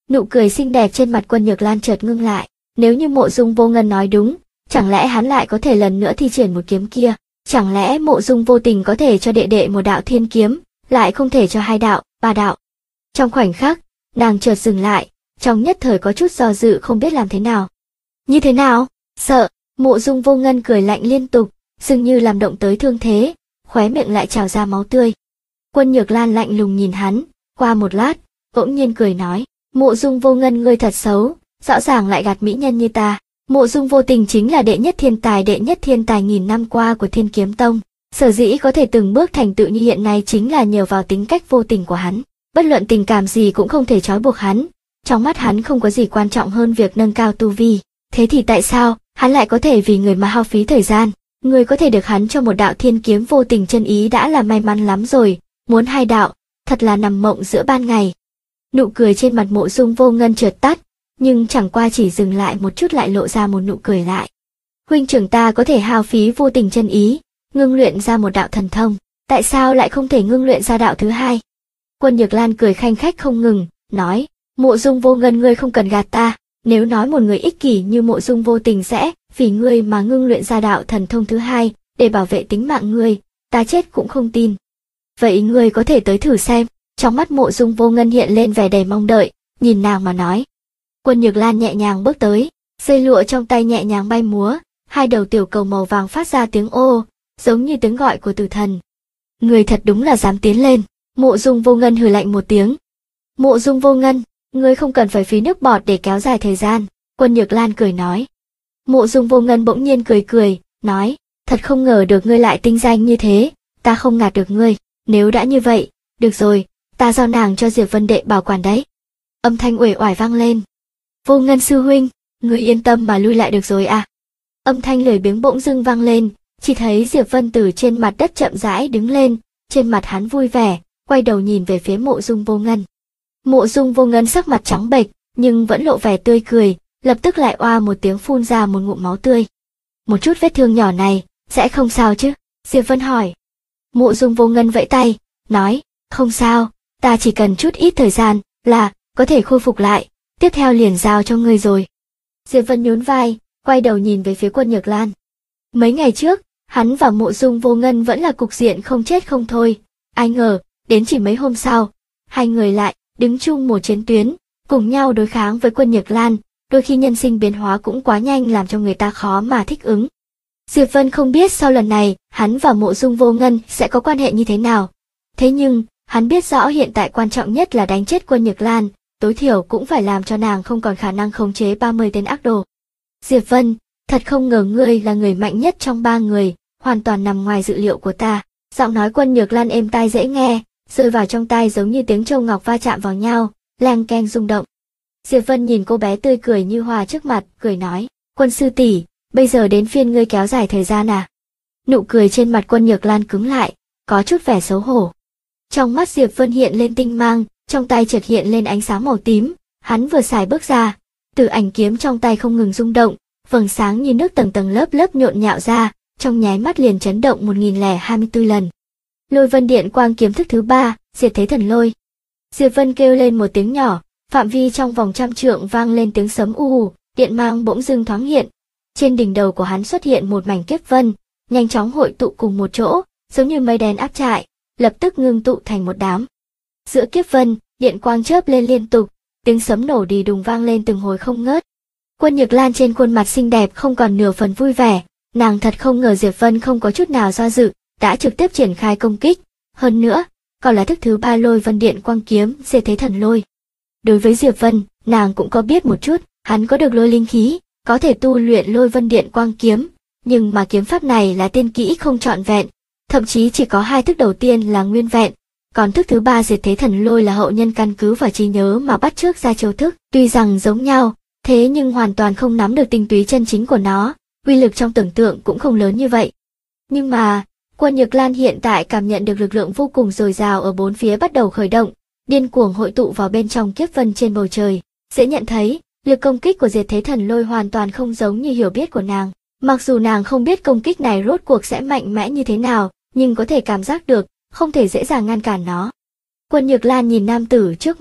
Nụ cười xinh đẹp trên mặt Quân Nhược Lan chợt ngưng lại. Nếu như Mộ Dung Vô Ngân nói đúng, chẳng lẽ hắn lại có thể lần nữa thi triển một kiếm kia? Chẳng lẽ Mộ Dung vô tình có thể cho đệ đệ một đạo thiên kiếm, lại không thể cho hai đạo, ba đạo? Trong khoảnh khắc, nàng chợt dừng lại, trong nhất thời có chút do dự không biết làm thế nào. Như thế nào? Sợ. Mộ Dung Vô Ngân cười lạnh liên tục, dường như làm động tới thương thế, khóe miệng lại trào ra máu tươi. Quân Nhược Lan lạnh lùng nhìn hắn, qua một lát, bỗng nhiên cười nói, Mộ Dung Vô Ngân ngươi thật xấu, rõ ràng lại gạt mỹ nhân như ta. Mộ Dung vô tình chính là đệ nhất thiên tài nghìn năm qua của Thiên Kiếm Tông, sở dĩ có thể từng bước thành tựu như hiện nay chính là nhờ vào tính cách vô tình của hắn, bất luận tình cảm gì cũng không thể trói buộc hắn, trong mắt hắn không có gì quan trọng hơn việc nâng cao tu vi, thế thì tại sao hắn lại có thể vì người mà hao phí thời gian? Người có thể được hắn cho một đạo thiên kiếm vô tình chân ý đã là may mắn lắm rồi, muốn hai đạo, thật là nằm mộng giữa ban ngày. Nụ cười trên mặt Mộ Dung Vô Ngân chợt tắt, nhưng chẳng qua chỉ dừng lại một chút lại lộ ra một nụ cười lại. Huynh trưởng ta có thể hao phí vô tình chân ý, ngưng luyện ra một đạo thần thông, tại sao lại không thể ngưng luyện ra đạo thứ hai? Quân Nhược Lan cười khanh khách không ngừng, nói, Mộ Dung Vô Ngân ngươi không cần gạt ta, nếu nói một người ích kỷ như Mộ Dung vô tình sẽ vì ngươi mà ngưng luyện ra đạo thần thông thứ hai để bảo vệ tính mạng ngươi, ta chết cũng không tin. Vậy ngươi có thể tới thử xem. Trong mắt Mộ Dung Vô Ngân hiện lên vẻ đầy mong đợi, nhìn nàng mà nói. Quân Nhược Lan nhẹ nhàng bước tới, dây lụa trong tay nhẹ nhàng bay múa, hai đầu tiểu cầu màu vàng phát ra tiếng ô, giống như tiếng gọi của tử thần. Người thật đúng là dám tiến lên. Mộ Dung Vô Ngân hừ lạnh một tiếng. Mộ Dung Vô Ngân, ngươi không cần phải phí nước bọt để kéo dài thời gian. Quân Nhược Lan cười nói. Mộ Dung Vô Ngân bỗng nhiên cười, nói, thật không ngờ được ngươi lại tinh danh như thế, ta không gạt được ngươi, nếu đã như vậy, được rồi, ta giao nàng cho Diệp Vân đệ bảo quản đấy. Âm thanh uể oải vang lên. Vô Ngân sư huynh, ngươi yên tâm mà lui lại được rồi à? Âm thanh lười biếng bỗng dưng vang lên, chỉ thấy Diệp Vân từ trên mặt đất chậm rãi đứng lên, trên mặt hắn vui vẻ, quay đầu nhìn về phía Mộ Dung Vô Ngân. Mộ Dung Vô Ngân sắc mặt trắng bệch, nhưng vẫn lộ vẻ tươi cười, lập tức lại oa một tiếng phun ra một ngụm máu tươi. Một chút vết thương nhỏ này, sẽ không sao chứ? Diệp Vân hỏi. Mộ Dung Vô Ngân vẫy tay, nói, không sao, ta chỉ cần chút ít thời gian, là, có thể khôi phục lại, tiếp theo liền giao cho ngươi rồi. Diệp Vân nhún vai, quay đầu nhìn về phía Quân Nhược Lan. Mấy ngày trước, hắn và Mộ Dung Vô Ngân vẫn là cục diện không chết không thôi, ai ngờ, đến chỉ mấy hôm sau, hai người lại đứng chung một chiến tuyến, cùng nhau đối kháng với Quân Nhược Lan, đôi khi nhân sinh biến hóa cũng quá nhanh làm cho người ta khó mà thích ứng. Diệp Vân không biết sau lần này, hắn và Mộ Dung Vô Ngân sẽ có quan hệ như thế nào. Thế nhưng, hắn biết rõ hiện tại quan trọng nhất là đánh chết Quân Nhược Lan, tối thiểu cũng phải làm cho nàng không còn khả năng khống chế 30 tên ác đồ. Diệp Vân, thật không ngờ ngươi là người mạnh nhất trong ba người, hoàn toàn nằm ngoài dự liệu của ta. Giọng nói Quân Nhược Lan êm tai dễ nghe, rơi vào trong tai giống như tiếng châu ngọc va chạm vào nhau, leng keng rung động. Diệp Vân nhìn cô bé tươi cười như hoa trước mặt, cười nói, Quân sư tỷ, bây giờ đến phiên ngươi kéo dài thời gian à? Nụ cười trên mặt Quân Nhược Lan cứng lại, có chút vẻ xấu hổ. Trong mắt Diệp Vân hiện lên tinh mang, trong tay chợt hiện lên ánh sáng màu tím, hắn vừa xài bước ra, Tử Ảnh kiếm trong tay không ngừng rung động, vầng sáng như nước tầng tầng lớp lớp nhộn nhạo ra, trong nháy mắt liền chấn động 1024 lần. Lôi Vân Điện Quang kiếm thức thứ 3, Diệt Thế Thần Lôi. Diệp Vân kêu lên một tiếng nhỏ, phạm vi trong vòng 100 trượng vang lên tiếng sấm ù, điện mang bỗng dưng thoáng hiện. Trên đỉnh đầu của hắn xuất hiện một mảnh kiếp vân, nhanh chóng hội tụ cùng một chỗ, giống như mây đen áp trại, lập tức ngưng tụ thành một đám. Giữa kiếp vân, điện quang chớp lên liên tục, tiếng sấm nổ đi đùng vang lên từng hồi không ngớt. Quân Nhược Lan trên khuôn mặt xinh đẹp không còn nửa phần vui vẻ, nàng thật không ngờ Diệp Vân không có chút nào do dự, đã trực tiếp triển khai công kích, hơn nữa, còn là thức thứ 3 Lôi Vân Điện Quang kiếm, Diệt Thế Thần Lôi. Đối với Diệp Vân, nàng cũng có biết một chút, hắn có được lôi linh khí, có thể tu luyện Lôi Vân Điện Quang kiếm, nhưng mà kiếm pháp này là tiên kỹ không trọn vẹn, thậm chí chỉ có 2 thức đầu tiên là nguyên vẹn, còn thức thứ 3 Diệt Thế Thần Lôi là hậu nhân căn cứ vào trí nhớ mà bắt chước ra chiêu thức, tuy rằng giống nhau, thế nhưng hoàn toàn không nắm được tinh túy chân chính của nó, uy lực trong tưởng tượng cũng không lớn như vậy. Nhưng mà, Quân Nhược Lan hiện tại cảm nhận được lực lượng vô cùng dồi dào ở bốn phía bắt đầu khởi động, điên cuồng hội tụ vào bên trong kiếp vân trên bầu trời. Dễ nhận thấy, lực công kích của Diệt Thế Thần Lôi hoàn toàn không giống như hiểu biết của nàng. Mặc dù nàng không biết công kích này rốt cuộc sẽ mạnh mẽ như thế nào, nhưng có thể cảm giác được, không thể dễ dàng ngăn cản nó. Quân Nhược Lan nhìn nam tử trước mắt,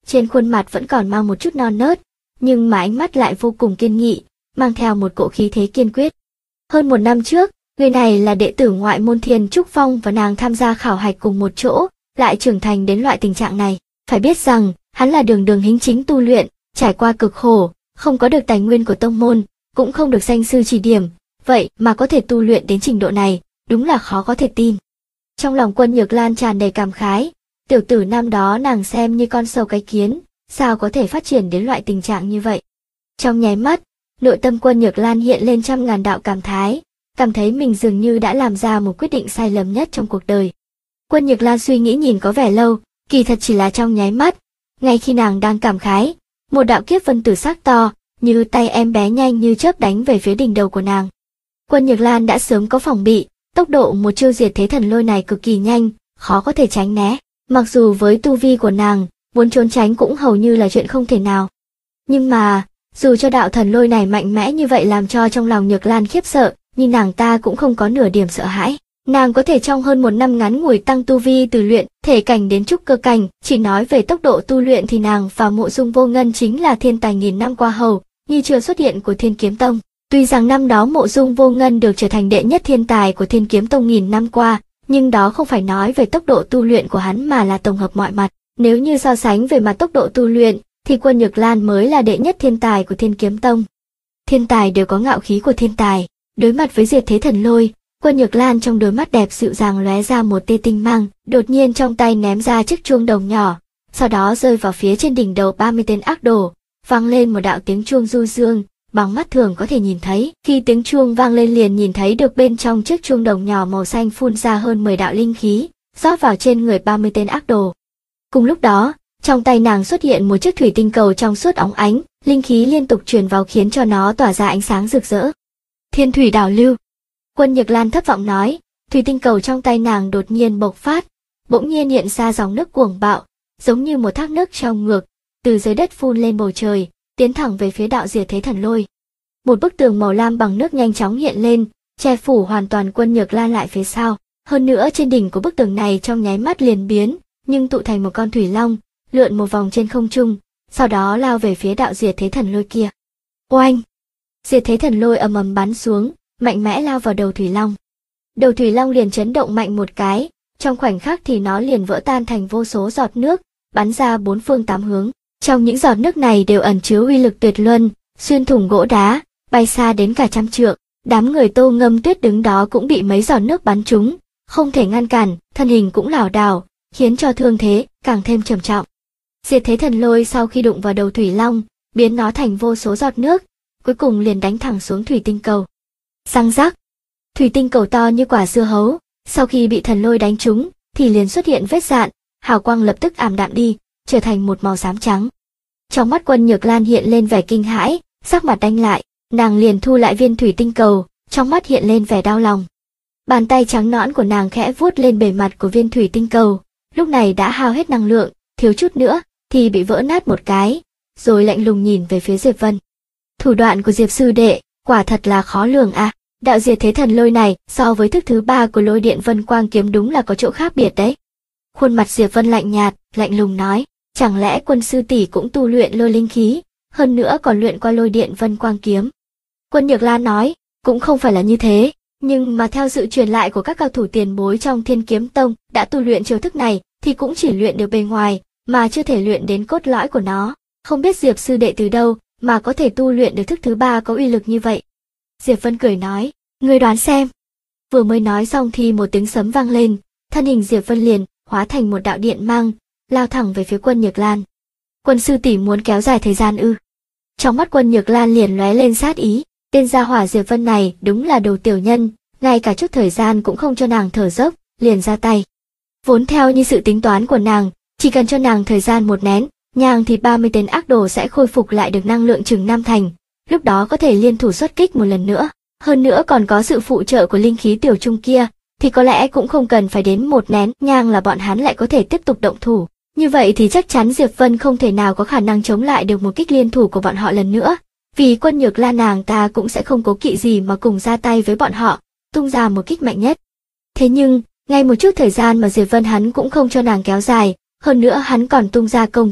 trên khuôn mặt vẫn còn mang một chút non nớt, nhưng mà ánh mắt lại vô cùng kiên nghị, mang theo một cỗ khí thế kiên quyết. Hơn 1 năm trước, người này là đệ tử ngoại môn Thiên Trúc Phong và nàng tham gia khảo hạch cùng một chỗ, lại trưởng thành đến loại tình trạng này. Phải biết rằng, hắn là đường đường hính chính tu luyện, trải qua cực khổ, không có được tài nguyên của tông môn, cũng không được danh sư chỉ điểm, vậy mà có thể tu luyện đến trình độ này, đúng là khó có thể tin. Trong lòng Quân Nhược Lan tràn đầy cảm khái, tiểu tử năm đó nàng xem như con sâu cái kiến, sao có thể phát triển đến loại tình trạng như vậy. Trong nháy mắt, nội tâm Quân Nhược Lan hiện lên trăm ngàn đạo cảm thái, cảm thấy mình dường như đã làm ra một quyết định sai lầm nhất trong cuộc đời. Quân Nhược Lan suy nghĩ nhìn có vẻ lâu, kỳ thật chỉ là trong nháy mắt. Ngay khi nàng đang cảm khái, một đạo kiếp vân tử sắc to, như tay em bé nhanh như chớp đánh về phía đỉnh đầu của nàng. Quân Nhược Lan đã sớm có phòng bị, tốc độ một chiêu diệt thế thần lôi này cực kỳ nhanh, khó có thể tránh né. Mặc dù với tu vi của nàng, muốn trốn tránh cũng hầu như là chuyện không thể nào. Nhưng mà, dù cho đạo thần lôi này mạnh mẽ như vậy làm cho trong lòng Nhược Lan khiếp sợ, nhưng nàng ta cũng không có nửa điểm sợ hãi. Nàng có thể trong hơn 1 năm ngắn ngủi tăng tu vi từ luyện thể cảnh đến trúc cơ cảnh, chỉ nói về tốc độ tu luyện thì nàng và Mộ Dung Vô Ngân chính là thiên tài nghìn năm qua hầu, như chưa xuất hiện của Thiên Kiếm Tông. Tuy rằng năm đó Mộ Dung Vô Ngân được trở thành đệ nhất thiên tài của Thiên Kiếm Tông nghìn năm qua, nhưng đó không phải nói về tốc độ tu luyện của hắn mà là tổng hợp mọi mặt. Nếu như so sánh về mặt tốc độ tu luyện, thì Quân Nhược Lan mới là đệ nhất thiên tài của Thiên Kiếm Tông. Thiên tài đều có ngạo khí của thiên tài, đối mặt với diệt thế thần lôi, Quân Nhược Lan trong đôi mắt đẹp dịu dàng lóe ra một tia tinh mang, đột nhiên trong tay ném ra chiếc chuông đồng nhỏ, sau đó rơi vào phía trên đỉnh đầu 30 tên ác đồ, vang lên một đạo tiếng chuông du dương, bằng mắt thường có thể nhìn thấy. Khi tiếng chuông vang lên liền nhìn thấy được bên trong chiếc chuông đồng nhỏ màu xanh phun ra hơn 10 đạo linh khí, rót vào trên người 30 tên ác đồ. Cùng lúc đó, trong tay nàng xuất hiện một chiếc thủy tinh cầu trong suốt óng ánh, linh khí liên tục truyền vào khiến cho nó tỏa ra ánh sáng rực rỡ. Thiên thủy đảo lưu. Quân Nhược Lan thất vọng nói, thủy tinh cầu trong tay nàng đột nhiên bộc phát, bỗng nhiên hiện ra dòng nước cuồng bạo, giống như một thác nước trong ngược, từ dưới đất phun lên bầu trời, tiến thẳng về phía đạo diệt thế thần lôi. Một bức tường màu lam bằng nước nhanh chóng hiện lên, che phủ hoàn toàn Quân Nhược Lan lại phía sau. Hơn nữa trên đỉnh của bức tường này trong nháy mắt liền biến, nhưng tụ thành một con thủy long, lượn một vòng trên không trung, sau đó lao về phía đạo diệt thế thần lôi kia. Oanh! Diệt thế thần lôi ầm ầm bắn xuống, mạnh mẽ lao vào đầu thủy long. Đầu thủy long liền chấn động mạnh một cái, trong khoảnh khắc thì nó liền vỡ tan thành vô số giọt nước, bắn ra 4 phương 8 hướng. Trong những giọt nước này đều ẩn chứa uy lực tuyệt luân, xuyên thủng gỗ đá, bay xa đến cả trăm trượng. Đám người Tô Ngâm Tuyết đứng đó cũng bị mấy giọt nước bắn trúng, không thể ngăn cản, thân hình cũng lảo đảo, khiến cho thương thế càng thêm trầm trọng. Diệt thế thần lôi sau khi đụng vào đầu thủy long, biến nó thành vô số giọt nước, cuối cùng liền đánh thẳng xuống thủy tinh cầu. Răng rắc, thủy tinh cầu to như quả dưa hấu, sau khi bị thần lôi đánh trúng, thì liền xuất hiện vết rạn, hào quang lập tức ảm đạm đi, trở thành một màu xám trắng. Trong mắt Quân Nhược Lan hiện lên vẻ kinh hãi, sắc mặt đanh lại, nàng liền thu lại viên thủy tinh cầu, trong mắt hiện lên vẻ đau lòng. Bàn tay trắng nõn của nàng khẽ vuốt lên bề mặt của viên thủy tinh cầu, lúc này đã hao hết năng lượng, thiếu chút nữa thì bị vỡ nát một cái, rồi lạnh lùng nhìn về phía Diệp Vân. Thủ đoạn của Diệp sư đệ, quả thật là khó lường à, đạo diệt thế thần lôi này so với thức thứ 3 của lôi điện vân quang kiếm đúng là có chỗ khác biệt đấy. Khuôn mặt Diệp Vân lạnh nhạt, lạnh lùng nói, chẳng lẽ Quân sư tỷ cũng tu luyện lôi linh khí, hơn nữa còn luyện qua lôi điện vân quang kiếm. Quân Nhược Lan nói, cũng không phải là như thế, nhưng mà theo sự truyền lại của các cao thủ tiền bối trong Thiên Kiếm Tông đã tu luyện chiêu thức này thì cũng chỉ luyện được bề ngoài, mà chưa thể luyện đến cốt lõi của nó. Không biết Diệp sư đệ từ đâu mà có thể tu luyện được thức thứ 3 có uy lực như vậy. Diệp Vân cười nói, ngươi đoán xem. Vừa mới nói xong thì một tiếng sấm vang lên, thân hình Diệp Vân liền hóa thành một đạo điện mang, lao thẳng về phía Quân Nhược Lan. Quân sư tỷ muốn kéo dài thời gian ư? Trong mắt Quân Nhược Lan liền lóe lên sát ý, tên gia hỏa Diệp Vân này đúng là đồ tiểu nhân, ngay cả chút thời gian cũng không cho nàng thở dốc, liền ra tay. Vốn theo như sự tính toán của nàng, chỉ cần cho nàng thời gian một nén nhang thì 30 tên ác đồ sẽ khôi phục lại được năng lượng chừng 5 thành, lúc đó có thể liên thủ xuất kích một lần nữa. Hơn nữa còn có sự phụ trợ của linh khí tiểu trung kia, thì có lẽ cũng không cần phải đến một nén nhang là bọn hắn lại có thể tiếp tục động thủ. Như vậy thì chắc chắn Diệp Vân không thể nào có khả năng chống lại được một kích liên thủ của bọn họ lần nữa, vì Quân Nhược Lan nàng ta cũng sẽ không cố kỵ gì mà cùng ra tay với bọn họ, tung ra một kích mạnh nhất. Thế nhưng, ngay một chút thời gian mà Diệp Vân hắn cũng không cho nàng kéo dài, hơn nữa hắn còn tung ra công kích,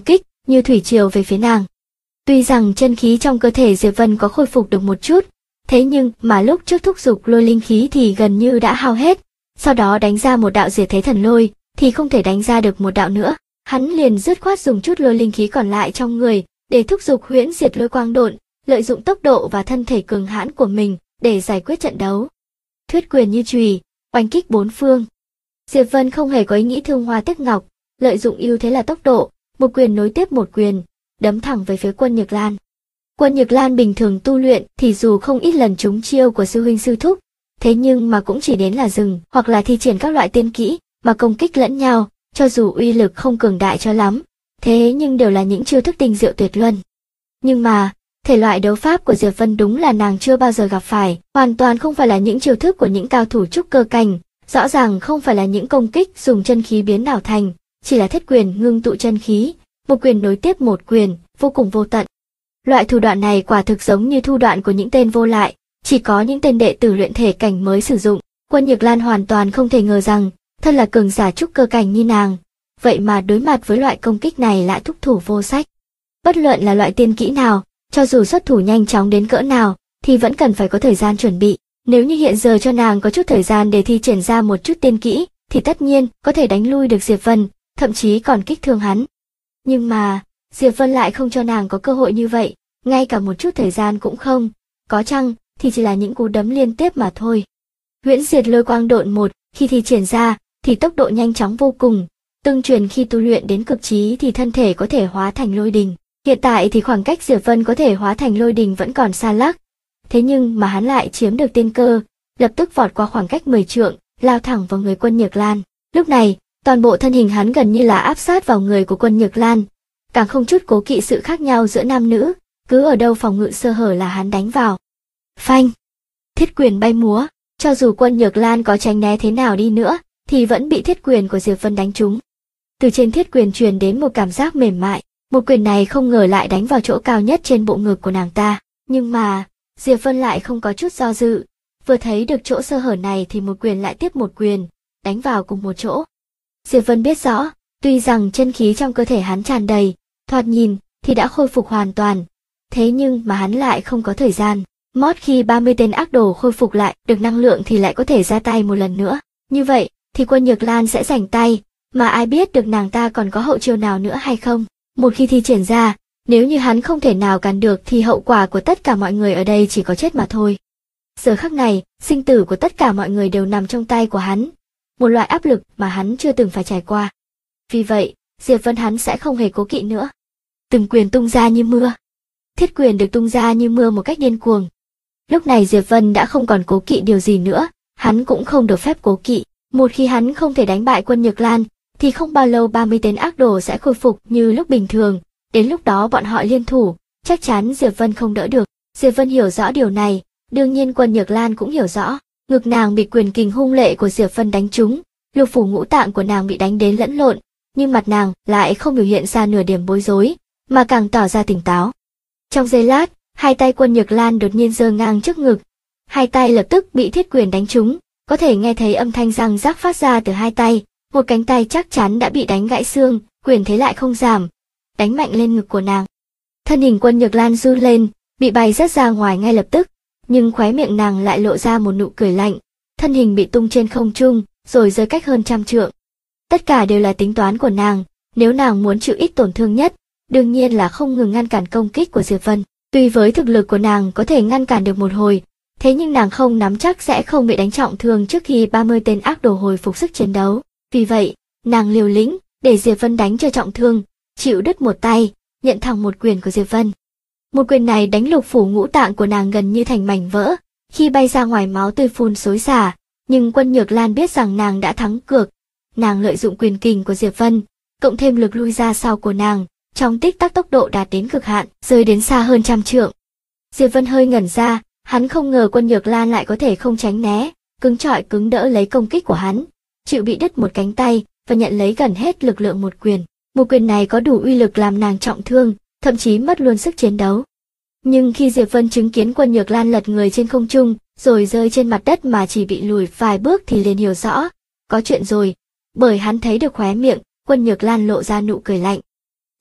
như thủy triều về phía nàng. Tuy rằng chân khí trong cơ thể Diệp Vân có khôi phục được một chút, thế nhưng mà lúc trước thúc giục lôi linh khí thì gần như đã hao hết, sau đó đánh ra một đạo diệt thế thần lôi thì không thể đánh ra được một đạo nữa. Hắn liền dứt khoát dùng chút lôi linh khí còn lại trong người để thúc giục huyễn diệt lôi quang độn, lợi dụng tốc độ và thân thể cường hãn của mình để giải quyết trận đấu. Thuyết quyền như chùy, oanh kích bốn phương. Diệp Vân không hề có ý nghĩ thương hoa tiếc ngọc, lợi dụng ưu thế là tốc độ, một quyền nối tiếp một quyền, đấm thẳng về phía Quân Nhược Lan. Quân Nhược Lan bình thường tu luyện thì dù không ít lần trúng chiêu của sư huynh sư thúc, thế nhưng mà cũng chỉ đến là dừng hoặc là thi triển các loại tiên kỹ mà công kích lẫn nhau, cho dù uy lực không cường đại cho lắm, thế nhưng đều là những chiêu thức tinh diệu tuyệt luân. Nhưng mà, thể loại đấu pháp của Diệp Vân đúng là nàng chưa bao giờ gặp phải, hoàn toàn không phải là những chiêu thức của những cao thủ trúc cơ cảnh, rõ ràng không phải là những công kích dùng chân khí biến ảo thành, chỉ là thiết quyền ngưng tụ chân khí, một quyền nối tiếp một quyền, vô cùng vô tận. Loại thủ đoạn này quả thực giống như thủ đoạn của những tên vô lại, chỉ có những tên đệ tử luyện thể cảnh mới sử dụng. Quân Nhược Lan hoàn toàn không thể ngờ rằng, thân là cường giả trúc cơ cảnh như nàng, vậy mà đối mặt với loại công kích này lại thúc thủ vô sách. Bất luận là loại tiên kỹ nào, cho dù xuất thủ nhanh chóng đến cỡ nào, thì vẫn cần phải có thời gian chuẩn bị. Nếu như hiện giờ cho nàng có chút thời gian để thi triển ra một chút tiên kỹ, thì tất nhiên có thể đánh lui được Diệp Vân, thậm chí còn kích thương hắn. Nhưng mà, Diệp Vân lại không cho nàng có cơ hội như vậy, ngay cả một chút thời gian cũng không, có chăng thì chỉ là những cú đấm liên tiếp mà thôi. Huyễn diệt lôi quang độn một, khi thi triển ra, thì tốc độ nhanh chóng vô cùng, tương truyền khi tu luyện đến cực trí thì thân thể có thể hóa thành lôi đình. Hiện tại thì khoảng cách Diệp Vân có thể hóa thành lôi đình vẫn còn xa lắc, thế nhưng mà hắn lại chiếm được tiên cơ, lập tức vọt qua khoảng cách 10 trượng, lao thẳng vào người Quân Nhược Lan. Lúc này, toàn bộ thân hình hắn gần như là áp sát vào người của Quân Nhược Lan, càng không chút cố kỵ sự khác nhau giữa nam nữ, cứ ở đâu phòng ngự sơ hở là hắn đánh vào. Phanh! Thiết quyền bay múa, cho dù Quân Nhược Lan có tránh né thế nào đi nữa, thì vẫn bị thiết quyền của Diệp Vân đánh trúng. Từ trên thiết quyền truyền đến một cảm giác mềm mại, một quyền này không ngờ lại đánh vào chỗ cao nhất trên bộ ngực của nàng ta. Nhưng mà, Diệp Vân lại không có chút do dự, vừa thấy được chỗ sơ hở này thì một quyền lại tiếp một quyền, đánh vào cùng một chỗ. Diệp Vân biết rõ, tuy rằng chân khí trong cơ thể hắn tràn đầy, thoạt nhìn thì đã khôi phục hoàn toàn, thế nhưng mà hắn lại không có thời gian. Mót khi 30 tên ác đồ khôi phục lại được năng lượng thì lại có thể ra tay một lần nữa. Như vậy thì Quân Nhược Lan sẽ rảnh tay, mà ai biết được nàng ta còn có hậu chiêu nào nữa hay không. Một khi thi triển ra, nếu như hắn không thể nào cản được thì hậu quả của tất cả mọi người ở đây chỉ có chết mà thôi. Giờ khắc này, sinh tử của tất cả mọi người đều nằm trong tay của hắn, một loại áp lực mà hắn chưa từng phải trải qua. Vì vậy, Diệp Vân hắn sẽ không hề cố kỵ nữa. Từng quyền tung ra như mưa. Thiết quyền được tung ra như mưa một cách điên cuồng. Lúc này Diệp Vân đã không còn cố kỵ điều gì nữa, hắn cũng không được phép cố kỵ. Một khi hắn không thể đánh bại Quân Nhược Lan, thì không bao lâu 30 tên ác đồ sẽ khôi phục như lúc bình thường. Đến lúc đó bọn họ liên thủ, chắc chắn Diệp Vân không đỡ được. Diệp Vân hiểu rõ điều này, đương nhiên Quân Nhược Lan cũng hiểu rõ. Ngực nàng bị quyền kình hung lệ của Diệp Vân đánh trúng, lục phủ ngũ tạng của nàng bị đánh đến lẫn lộn, nhưng mặt nàng lại không biểu hiện ra nửa điểm bối rối, mà càng tỏ ra tỉnh táo. Trong giây lát, hai tay Quân Nhược Lan đột nhiên giơ ngang trước ngực, hai tay lập tức bị thiết quyền đánh trúng, có thể nghe thấy âm thanh răng rắc phát ra từ hai tay, một cánh tay chắc chắn đã bị đánh gãy xương, quyền thế lại không giảm, đánh mạnh lên ngực của nàng. Thân hình Quân Nhược Lan run lên, bị bay rất ra ngoài ngay lập tức, nhưng khóe miệng nàng lại lộ ra một nụ cười lạnh, thân hình bị tung trên không trung, rồi rơi cách hơn 100 trượng. Tất cả đều là tính toán của nàng, nếu nàng muốn chịu ít tổn thương nhất, đương nhiên là không ngừng ngăn cản công kích của Diệp Vân. Tuy với thực lực của nàng có thể ngăn cản được một hồi, thế nhưng nàng không nắm chắc sẽ không bị đánh trọng thương trước khi 30 tên ác đồ hồi phục sức chiến đấu. Vì vậy, nàng liều lĩnh, để Diệp Vân đánh cho trọng thương, chịu đứt một tay, nhận thẳng một quyền của Diệp Vân. Một quyền này đánh lục phủ ngũ tạng của nàng gần như thành mảnh vỡ, khi bay ra ngoài máu tươi phun xối xả, nhưng Quân Nhược Lan biết rằng nàng đã thắng cược. Nàng lợi dụng quyền kình của Diệp Vân, cộng thêm lực lui ra sau của nàng, trong tích tắc tốc độ đạt đến cực hạn, rơi đến xa hơn 100 trượng. Diệp Vân hơi ngẩn ra, hắn không ngờ Quân Nhược Lan lại có thể không tránh né, cứng trọi cứng đỡ lấy công kích của hắn, chịu bị đứt một cánh tay và nhận lấy gần hết lực lượng một quyền. Một quyền này có đủ uy lực làm nàng trọng thương, thậm chí mất luôn sức chiến đấu. Nhưng khi Diệp Vân chứng kiến Quân Nhược Lan lật người trên không trung, rồi rơi trên mặt đất mà chỉ bị lùi vài bước thì liền hiểu rõ, có chuyện rồi, bởi hắn thấy được khóe miệng Quân Nhược Lan lộ ra nụ cười lạnh.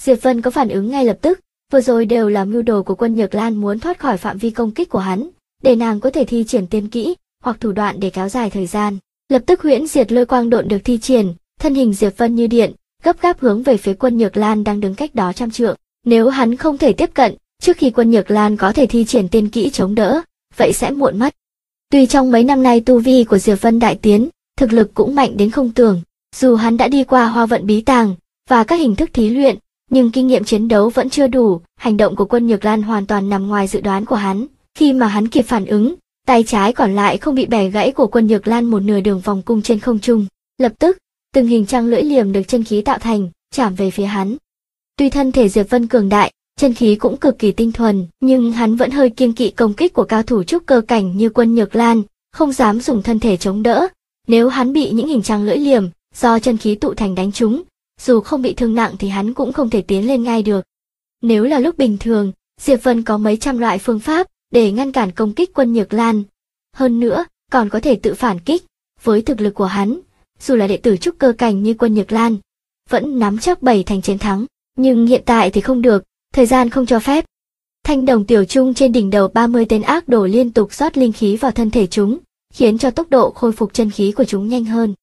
Diệp Vân có phản ứng ngay lập tức, vừa rồi đều là mưu đồ của Quân Nhược Lan muốn thoát khỏi phạm vi công kích của hắn, để nàng có thể thi triển tiên kỹ hoặc thủ đoạn để kéo dài thời gian. Lập tức huyễn diệt lôi quang độn được thi triển, thân hình Diệp Vân như điện, gấp gáp hướng về phía Quân Nhược Lan đang đứng cách đó trăm trượng. Nếu hắn không thể tiếp cận, trước khi Quân Nhược Lan có thể thi triển tiên kỹ chống đỡ, vậy sẽ muộn mất. Tuy trong mấy năm nay tu vi của Diệp Vân đại tiến, thực lực cũng mạnh đến không tưởng, dù hắn đã đi qua Hoa Vận Bí Tàng và các hình thức thí luyện, nhưng kinh nghiệm chiến đấu vẫn chưa đủ, hành động của Quân Nhược Lan hoàn toàn nằm ngoài dự đoán của hắn. Khi mà hắn kịp phản ứng, tay trái còn lại không bị bẻ gãy của Quân Nhược Lan một nửa đường vòng cung trên không trung. Lập tức, từng hình trăng lưỡi liềm được chân khí tạo thành, chạm về phía hắn. Tuy thân thể Diệp Vân cường đại, chân khí cũng cực kỳ tinh thuần, nhưng hắn vẫn hơi kiêng kỵ công kích của cao thủ trúc cơ cảnh như Quân Nhược Lan, không dám dùng thân thể chống đỡ. Nếu hắn bị những hình trăng lưỡi liềm do chân khí tụ thành đánh trúng, dù không bị thương nặng thì hắn cũng không thể tiến lên ngay được. Nếu là lúc bình thường, Diệp Vân có mấy trăm loại phương pháp để ngăn cản công kích Quân Nhược Lan. Hơn nữa, còn có thể tự phản kích. Với thực lực của hắn, dù là đệ tử trúc cơ cảnh như Quân Nhược Lan, vẫn nắm chắc 7 thành chiến thắng. Nhưng hiện tại thì không được, thời gian không cho phép. Thanh đồng tiểu trung trên đỉnh đầu 30 tên ác đồ liên tục rót linh khí vào thân thể chúng, khiến cho tốc độ khôi phục chân khí của chúng nhanh hơn.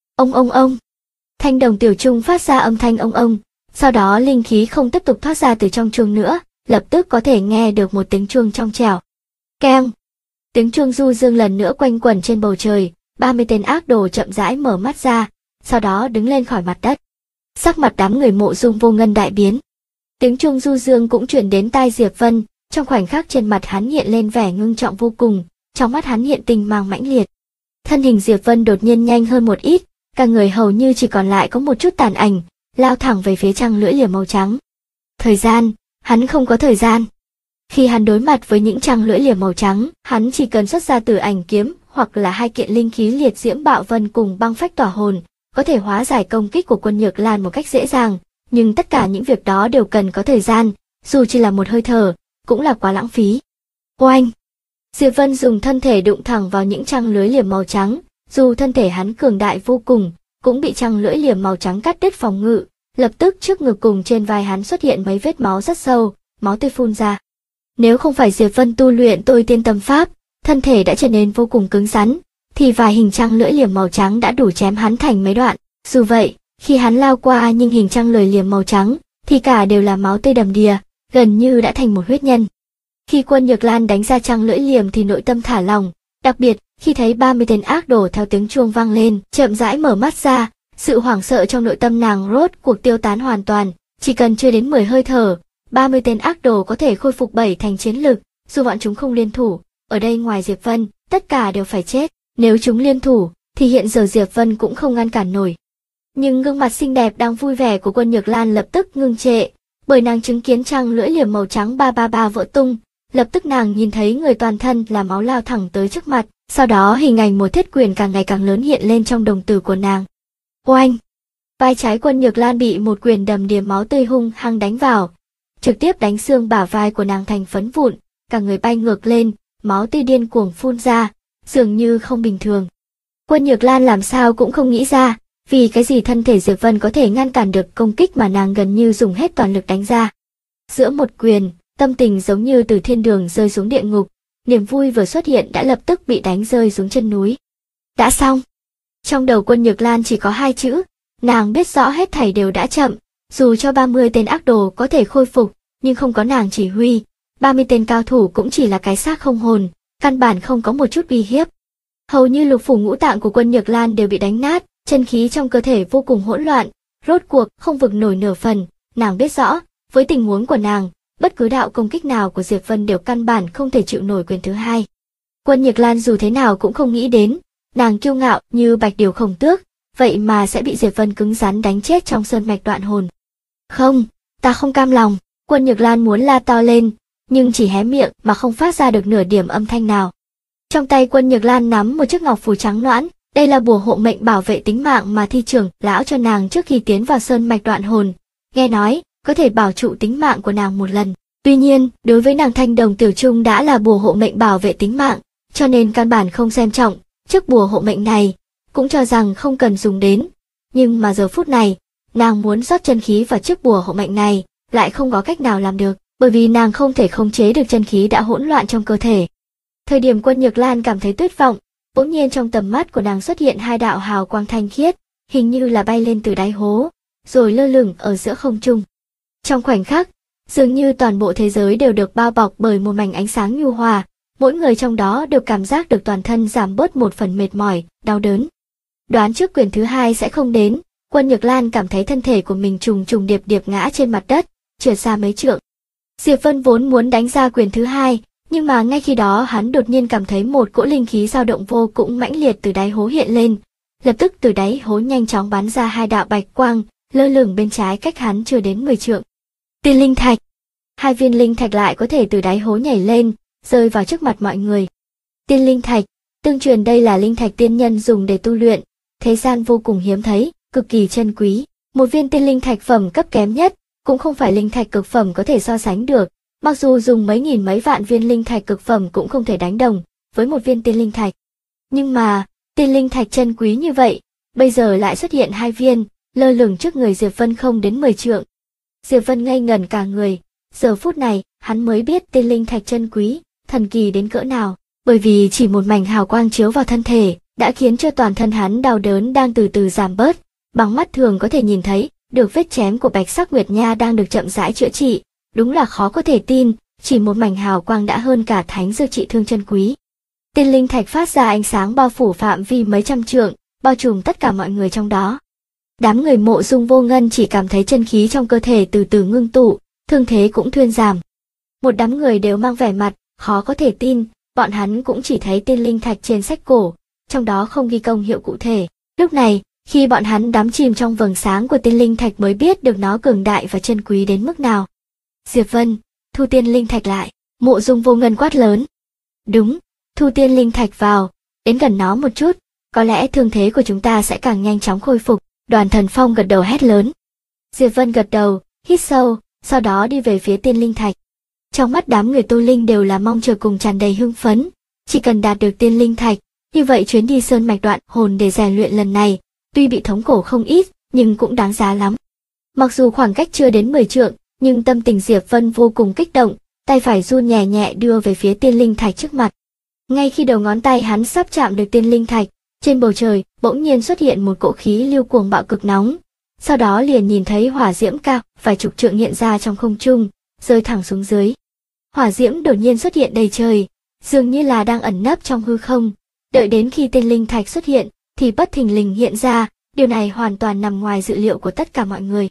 Ông. Thanh đồng tiểu trung phát ra âm thanh ông, sau đó linh khí không tiếp tục thoát ra từ trong chuông nữa, lập tức có thể nghe được một tiếng chuông trong trẻo. Keng! Tiếng chuông du dương lần nữa quanh quẩn trên bầu trời, 30 tên ác đồ chậm rãi mở mắt ra, sau đó đứng lên khỏi mặt đất. Sắc mặt đám người Mộ Dung Vô Ngân đại biến. Tiếng chuông du dương cũng truyền đến tai Diệp Vân, trong khoảnh khắc trên mặt hắn hiện lên vẻ ngưng trọng vô cùng, trong mắt hắn hiện tình mang mãnh liệt. Thân hình Diệp Vân đột nhiên nhanh hơn một ít, cả người hầu như chỉ còn lại có một chút tàn ảnh, lao thẳng về phía trăng lưỡi liềm màu trắng. Thời gian, hắn không có thời gian. Khi hắn đối mặt với những trăng lưỡi liềm màu trắng, hắn chỉ cần xuất ra Tử Ảnh kiếm hoặc là hai kiện linh khí liệt diễm bạo vân cùng băng phách tỏa hồn, có thể hóa giải công kích của Quân Nhược Lan một cách dễ dàng, nhưng tất cả những việc đó đều cần có thời gian, dù chỉ là một hơi thở, cũng là quá lãng phí. Oanh! Diệp Vân dùng thân thể đụng thẳng vào những trăng lưỡi liềm màu trắng, dù thân thể hắn cường đại vô cùng, cũng bị trăng lưỡi liềm màu trắng cắt đứt phòng ngự, lập tức trước ngực cùng trên vai hắn xuất hiện mấy vết máu rất sâu, máu tươi phun ra. Nếu không phải Diệp Vân tu luyện Tôi Tiên Tâm Pháp, thân thể đã trở nên vô cùng cứng rắn, thì vài hình trăng lưỡi liềm màu trắng đã đủ chém hắn thành mấy đoạn. Dù vậy, khi hắn lao qua nhưng hình trăng lưỡi liềm màu trắng, thì cả đều là máu tươi đầm đìa, gần như đã thành một huyết nhân. Khi Quân Nhược Lan đánh ra trăng lưỡi liềm thì nội tâm thả lỏng, đặc biệt khi thấy 30 tên ác đồ theo tiếng chuông vang lên, chậm rãi mở mắt ra, sự hoảng sợ trong nội tâm nàng rốt cuộc tiêu tán hoàn toàn, chỉ cần chưa đến 10 hơi thở, 30 tên ác đồ có thể khôi phục 7 thành chiến lực, dù bọn chúng không liên thủ, ở đây ngoài Diệp Vân, tất cả đều phải chết, nếu chúng liên thủ, thì hiện giờ Diệp Vân cũng không ngăn cản nổi. Nhưng gương mặt xinh đẹp đang vui vẻ của Quân Nhược Lan lập tức ngưng trệ, bởi nàng chứng kiến trăng lưỡi liềm màu trắng ba vỡ tung, lập tức nàng nhìn thấy người toàn thân là máu lao thẳng tới trước mặt, sau đó hình ảnh một thiết quyền càng ngày càng lớn hiện lên trong đồng tử của nàng. Oanh! Vai trái Quân Nhược Lan bị một quyền đầm đìa máu tươi hung hăng đánh vào, trực tiếp đánh xương bả vai của nàng thành phấn vụn, cả người bay ngược lên, máu tươi điên cuồng phun ra, dường như không bình thường. Quân Nhược Lan làm sao cũng không nghĩ ra, vì cái gì thân thể Diệp Vân có thể ngăn cản được công kích mà nàng gần như dùng hết toàn lực đánh ra. Giữa một quyền, tâm tình giống như từ thiên đường rơi xuống địa ngục, niềm vui vừa xuất hiện đã lập tức bị đánh rơi xuống chân núi. Đã xong. Trong đầu Quân Nhược Lan chỉ có hai chữ, nàng biết rõ hết thảy đều đã chậm, dù cho 30 tên ác đồ có thể khôi phục, nhưng không có nàng chỉ huy, 30 tên cao thủ cũng chỉ là cái xác không hồn, căn bản không có một chút uy hiếp. Hầu như lục phủ ngũ tạng của Quân Nhược Lan đều bị đánh nát, chân khí trong cơ thể vô cùng hỗn loạn, rốt cuộc không vực nổi nửa phần, nàng biết rõ, với tình huống của nàng, bất cứ đạo công kích nào của Diệp Vân đều căn bản không thể chịu nổi quyền thứ hai. Quân Nhược Lan dù thế nào cũng không nghĩ đến, nàng kiêu ngạo như bạch điều khổng tước, vậy mà sẽ bị Diệp Vân cứng rắn đánh chết trong sơn mạch đoạn hồn. Không, ta không cam lòng, Quân Nhược Lan muốn la to lên, nhưng chỉ hé miệng mà không phát ra được nửa điểm âm thanh nào. Trong tay Quân Nhược Lan nắm một chiếc ngọc phù trắng nõn, đây là bùa hộ mệnh bảo vệ tính mạng mà thi trưởng lão cho nàng trước khi tiến vào sơn mạch đoạn hồn, nghe nói có thể bảo trụ tính mạng của nàng một lần. Tuy nhiên, đối với nàng thanh đồng tiểu trung đã là bùa hộ mệnh bảo vệ tính mạng, cho nên căn bản không xem trọng chiếc bùa hộ mệnh này, cũng cho rằng không cần dùng đến. Nhưng mà giờ phút này, nàng muốn rót chân khí vào chiếc bùa hộ mệnh này, lại không có cách nào làm được, bởi vì nàng không thể khống chế được chân khí đã hỗn loạn trong cơ thể. Thời điểm Quân Nhược Lan cảm thấy tuyệt vọng, bỗng nhiên trong tầm mắt của nàng xuất hiện hai đạo hào quang thanh khiết, hình như là bay lên từ đáy hố, rồi lơ lửng ở giữa không trung. Trong khoảnh khắc, dường như toàn bộ thế giới đều được bao bọc bởi một mảnh ánh sáng nhu hòa, mỗi người trong đó đều cảm giác được toàn thân giảm bớt một phần mệt mỏi, đau đớn. Đoán trước quyền thứ hai sẽ không đến, Quân Nhược Lan cảm thấy thân thể của mình trùng trùng điệp điệp ngã trên mặt đất, trượt ra mấy trượng. Diệp Vân vốn muốn đánh ra quyền thứ hai, nhưng mà ngay khi đó hắn đột nhiên cảm thấy một cỗ linh khí dao động vô cùng mãnh liệt từ đáy hố hiện lên, lập tức từ đáy hố nhanh chóng bắn ra hai đạo bạch quang, lơ lửng bên trái cách hắn chưa đến 10 trượng. Tiên linh thạch. Hai viên linh thạch lại có thể từ đáy hố nhảy lên, rơi vào trước mặt mọi người. Tiên linh thạch, tương truyền đây là linh thạch tiên nhân dùng để tu luyện, thế gian vô cùng hiếm thấy, cực kỳ chân quý. Một viên tiên linh thạch phẩm cấp kém nhất, cũng không phải linh thạch cực phẩm có thể so sánh được, mặc dù dùng mấy nghìn mấy vạn viên linh thạch cực phẩm cũng không thể đánh đồng với một viên tiên linh thạch. Nhưng mà, tiên linh thạch chân quý như vậy, bây giờ lại xuất hiện hai viên, lơ lửng trước người Diệp Vân không đến 10 trượng. Diệp Vân ngây ngẩn cả người, giờ phút này, hắn mới biết tiên linh thạch chân quý, thần kỳ đến cỡ nào, bởi vì chỉ một mảnh hào quang chiếu vào thân thể, đã khiến cho toàn thân hắn đau đớn đang từ từ giảm bớt, bằng mắt thường có thể nhìn thấy, được vết chém của Bạch Sắc Nguyệt Nha đang được chậm rãi chữa trị, đúng là khó có thể tin, chỉ một mảnh hào quang đã hơn cả thánh dược trị thương chân quý. Tiên linh thạch phát ra ánh sáng bao phủ phạm vi mấy trăm trượng, bao trùm tất cả mọi người trong đó. Đám người Mộ Dung Vô Ngân chỉ cảm thấy chân khí trong cơ thể từ từ ngưng tụ, thương thế cũng thuyên giảm. Một đám người đều mang vẻ mặt, khó có thể tin, bọn hắn cũng chỉ thấy tiên linh thạch trên sách cổ, trong đó không ghi công hiệu cụ thể. Lúc này, khi bọn hắn đắm chìm trong vầng sáng của tiên linh thạch mới biết được nó cường đại và chân quý đến mức nào. Diệp Vân, thu tiên linh thạch lại, Mộ Dung Vô Ngân quát lớn. Đúng, thu tiên linh thạch vào, đến gần nó một chút, có lẽ thương thế của chúng ta sẽ càng nhanh chóng khôi phục. Đoàn Thần Phong gật đầu hét lớn. Diệp Vân gật đầu, hít sâu, sau đó đi về phía tiên linh thạch. Trong mắt đám người tu linh đều là mong chờ cùng tràn đầy hưng phấn, chỉ cần đạt được tiên linh thạch, như vậy chuyến đi sơn mạch đoạn hồn để rèn luyện lần này, tuy bị thống khổ không ít, nhưng cũng đáng giá lắm. Mặc dù khoảng cách chưa đến 10 trượng, nhưng tâm tình Diệp Vân vô cùng kích động, tay phải run nhẹ nhẹ đưa về phía tiên linh thạch trước mặt. Ngay khi đầu ngón tay hắn sắp chạm được tiên linh thạch, trên bầu trời bỗng nhiên xuất hiện một cỗ khí lưu cuồng bạo cực nóng, sau đó liền nhìn thấy hỏa diễm cao vài chục trượng hiện ra trong không trung, rơi thẳng xuống dưới. Hỏa diễm đột nhiên xuất hiện đầy trời, dường như là đang ẩn nấp trong hư không, đợi đến khi tiên linh thạch xuất hiện thì bất thình lình hiện ra, điều này hoàn toàn nằm ngoài dự liệu của tất cả mọi người.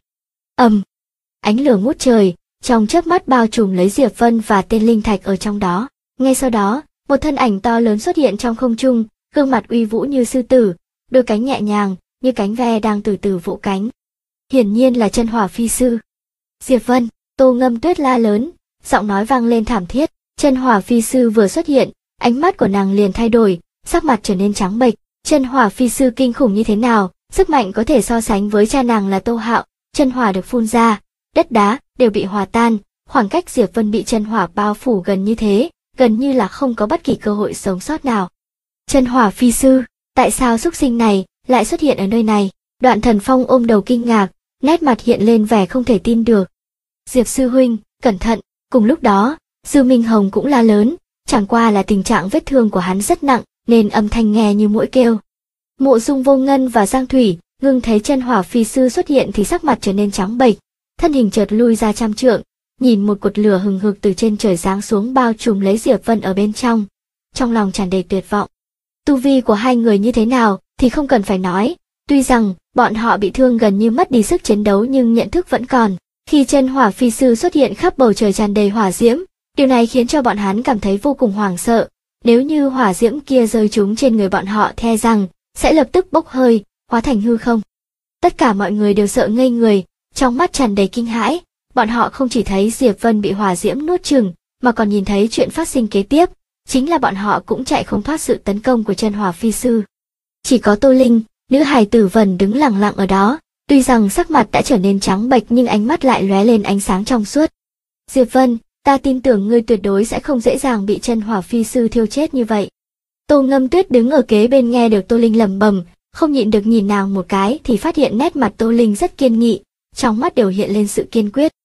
Ánh lửa ngút trời, trong chớp mắt bao trùm lấy Diệp Vân và tiên linh thạch ở trong đó. Ngay sau đó, một thân ảnh to lớn xuất hiện trong không trung, gương mặt uy vũ như sư tử, đôi cánh nhẹ nhàng, như cánh ve đang từ từ vỗ cánh. Hiển nhiên là Chân Hỏa Phi Sư. Diệp Vân, Tô Ngâm Tuyết la lớn, giọng nói vang lên thảm thiết. Chân Hỏa Phi Sư vừa xuất hiện, ánh mắt của nàng liền thay đổi, sắc mặt trở nên trắng bệch. Chân Hỏa Phi Sư kinh khủng như thế nào, sức mạnh có thể so sánh với cha nàng là Tô Hạo, chân hỏa được phun ra, đất đá đều bị hòa tan, khoảng cách Diệp Vân bị chân hỏa bao phủ gần như thế, gần như là không có bất kỳ cơ hội sống sót nào. Chân Hỏa Phi Sư, tại sao súc sinh này lại xuất hiện ở nơi này? Đoạn Thần Phong ôm đầu kinh ngạc, nét mặt hiện lên vẻ không thể tin được. Diệp sư huynh, cẩn thận. Cùng lúc đó, Dư Minh Hồng cũng la lớn, chẳng qua là tình trạng vết thương của hắn rất nặng, nên âm thanh nghe như muỗi kêu. Mộ Dung Vô Ngân và Giang Thủy, ngưng thấy Chân Hỏa Phi Sư xuất hiện thì sắc mặt trở nên trắng bệch, thân hình chợt lui ra trăm trượng, nhìn một cột lửa hừng hực từ trên trời giáng xuống bao trùm lấy Diệp Vân ở bên trong. Trong lòng tràn đầy tuyệt vọng. Tu vi của hai người như thế nào thì không cần phải nói, tuy rằng bọn họ bị thương gần như mất đi sức chiến đấu nhưng nhận thức vẫn còn. Khi Chân Hỏa Phi Sư xuất hiện khắp bầu trời tràn đầy hỏa diễm, điều này khiến cho bọn hắn cảm thấy vô cùng hoảng sợ. Nếu như hỏa diễm kia rơi trúng trên người bọn họ the rằng sẽ lập tức bốc hơi, hóa thành hư không. Tất cả mọi người đều sợ ngây người, trong mắt tràn đầy kinh hãi, bọn họ không chỉ thấy Diệp Vân bị hỏa diễm nuốt chửng, mà còn nhìn thấy chuyện phát sinh kế tiếp, chính là bọn họ cũng chạy không thoát sự tấn công của Chân Hỏa Phi Sư. Chỉ có Tô Linh, nữ hài tử Vân đứng lặng lặng ở đó, tuy rằng sắc mặt đã trở nên trắng bệch nhưng ánh mắt lại lóe lên ánh sáng trong suốt. Diệp Vân, ta tin tưởng ngươi tuyệt đối sẽ không dễ dàng bị Chân Hỏa Phi Sư thiêu chết như vậy. Tô Ngâm Tuyết đứng ở kế bên nghe được Tô Linh lẩm bẩm, không nhịn được nhìn nàng một cái thì phát hiện nét mặt Tô Linh rất kiên nghị, trong mắt đều hiện lên sự kiên quyết.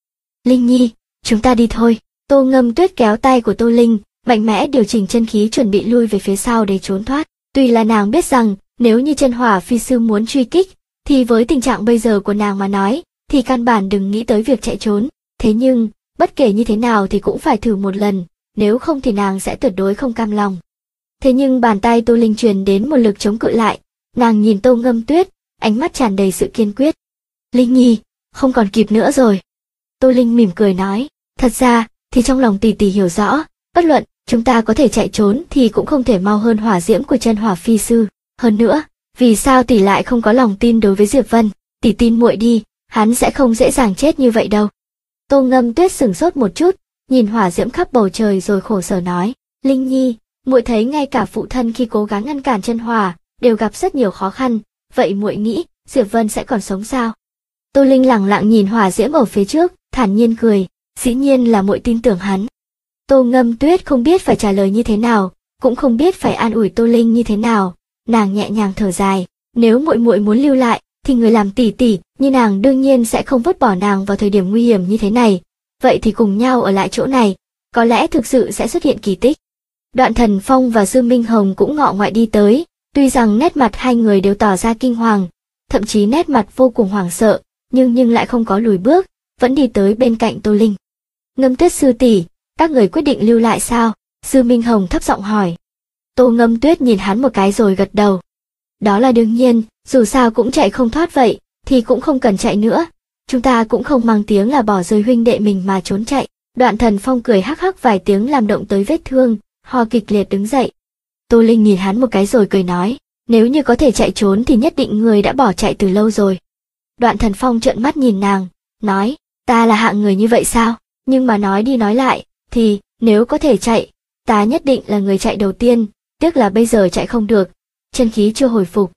Linh Nhi, chúng ta đi thôi. Tô Ngâm Tuyết kéo tay của Tô Linh, mạnh mẽ điều chỉnh chân khí chuẩn bị lui về phía sau để trốn thoát. Tuy là nàng biết rằng, nếu như chân hỏa phi sư muốn truy kích, thì với tình trạng bây giờ của nàng mà nói, thì căn bản đừng nghĩ tới việc chạy trốn. Thế nhưng, bất kể như thế nào thì cũng phải thử một lần, nếu không thì nàng sẽ tuyệt đối không cam lòng. Thế nhưng bàn tay Tô Linh truyền đến một lực chống cự lại, nàng nhìn Tô Ngâm Tuyết, ánh mắt tràn đầy sự kiên quyết. Linh Nhi, không còn kịp nữa rồi. Tô Linh mỉm cười nói, thật ra, thì trong lòng tỷ tỷ hiểu rõ, bất luận, chúng ta có thể chạy trốn thì cũng không thể mau hơn hỏa diễm của chân hỏa phi sư. Hơn nữa, vì sao tỷ lại không có lòng tin đối với Diệp Vân, tỷ tin muội đi, hắn sẽ không dễ dàng chết như vậy đâu. Tô Ngâm Tuyết sửng sốt một chút, nhìn hỏa diễm khắp bầu trời rồi khổ sở nói, Linh Nhi, muội thấy ngay cả phụ thân khi cố gắng ngăn cản chân hỏa, đều gặp rất nhiều khó khăn, vậy muội nghĩ, Diệp Vân sẽ còn sống sao? Tô Linh lẳng lặng nhìn hỏa diễm ở phía trước, thản nhiên cười, dĩ nhiên là muội tin tưởng hắn. Tô Ngâm Tuyết không biết phải trả lời như thế nào, cũng không biết phải an ủi Tô Linh như thế nào, nàng nhẹ nhàng thở dài, nếu muội muốn lưu lại, thì người làm tỷ tỷ như nàng đương nhiên sẽ không vứt bỏ nàng vào thời điểm nguy hiểm như thế này, vậy thì cùng nhau ở lại chỗ này, có lẽ thực sự sẽ xuất hiện kỳ tích. Đoạn Thần Phong và Dương Minh Hồng cũng ngọ ngoại đi tới, tuy rằng nét mặt hai người đều tỏ ra kinh hoàng, thậm chí nét mặt vô cùng hoảng sợ, nhưng lại không có lùi bước, vẫn đi tới bên cạnh Tô Linh. Ngâm Tuyết sư tỷ, các người quyết định lưu lại sao? Dương Minh Hồng thấp giọng hỏi. Tô Ngâm Tuyết nhìn hắn một cái rồi gật đầu. Đó là đương nhiên, dù sao cũng chạy không thoát vậy, thì cũng không cần chạy nữa. Chúng ta cũng không mang tiếng là bỏ rơi huynh đệ mình mà trốn chạy. Đoạn Thần Phong cười hắc hắc vài tiếng làm động tới vết thương, ho kịch liệt đứng dậy. Tô Linh nhìn hắn một cái rồi cười nói, nếu như có thể chạy trốn thì nhất định người đã bỏ chạy từ lâu rồi. Đoạn Thần Phong trợn mắt nhìn nàng, nói, ta là hạng người như vậy sao? Nhưng mà nói đi nói lại, thì, nếu có thể chạy, ta nhất định là người chạy đầu tiên, tiếc là bây giờ chạy không được, chân khí chưa hồi phục.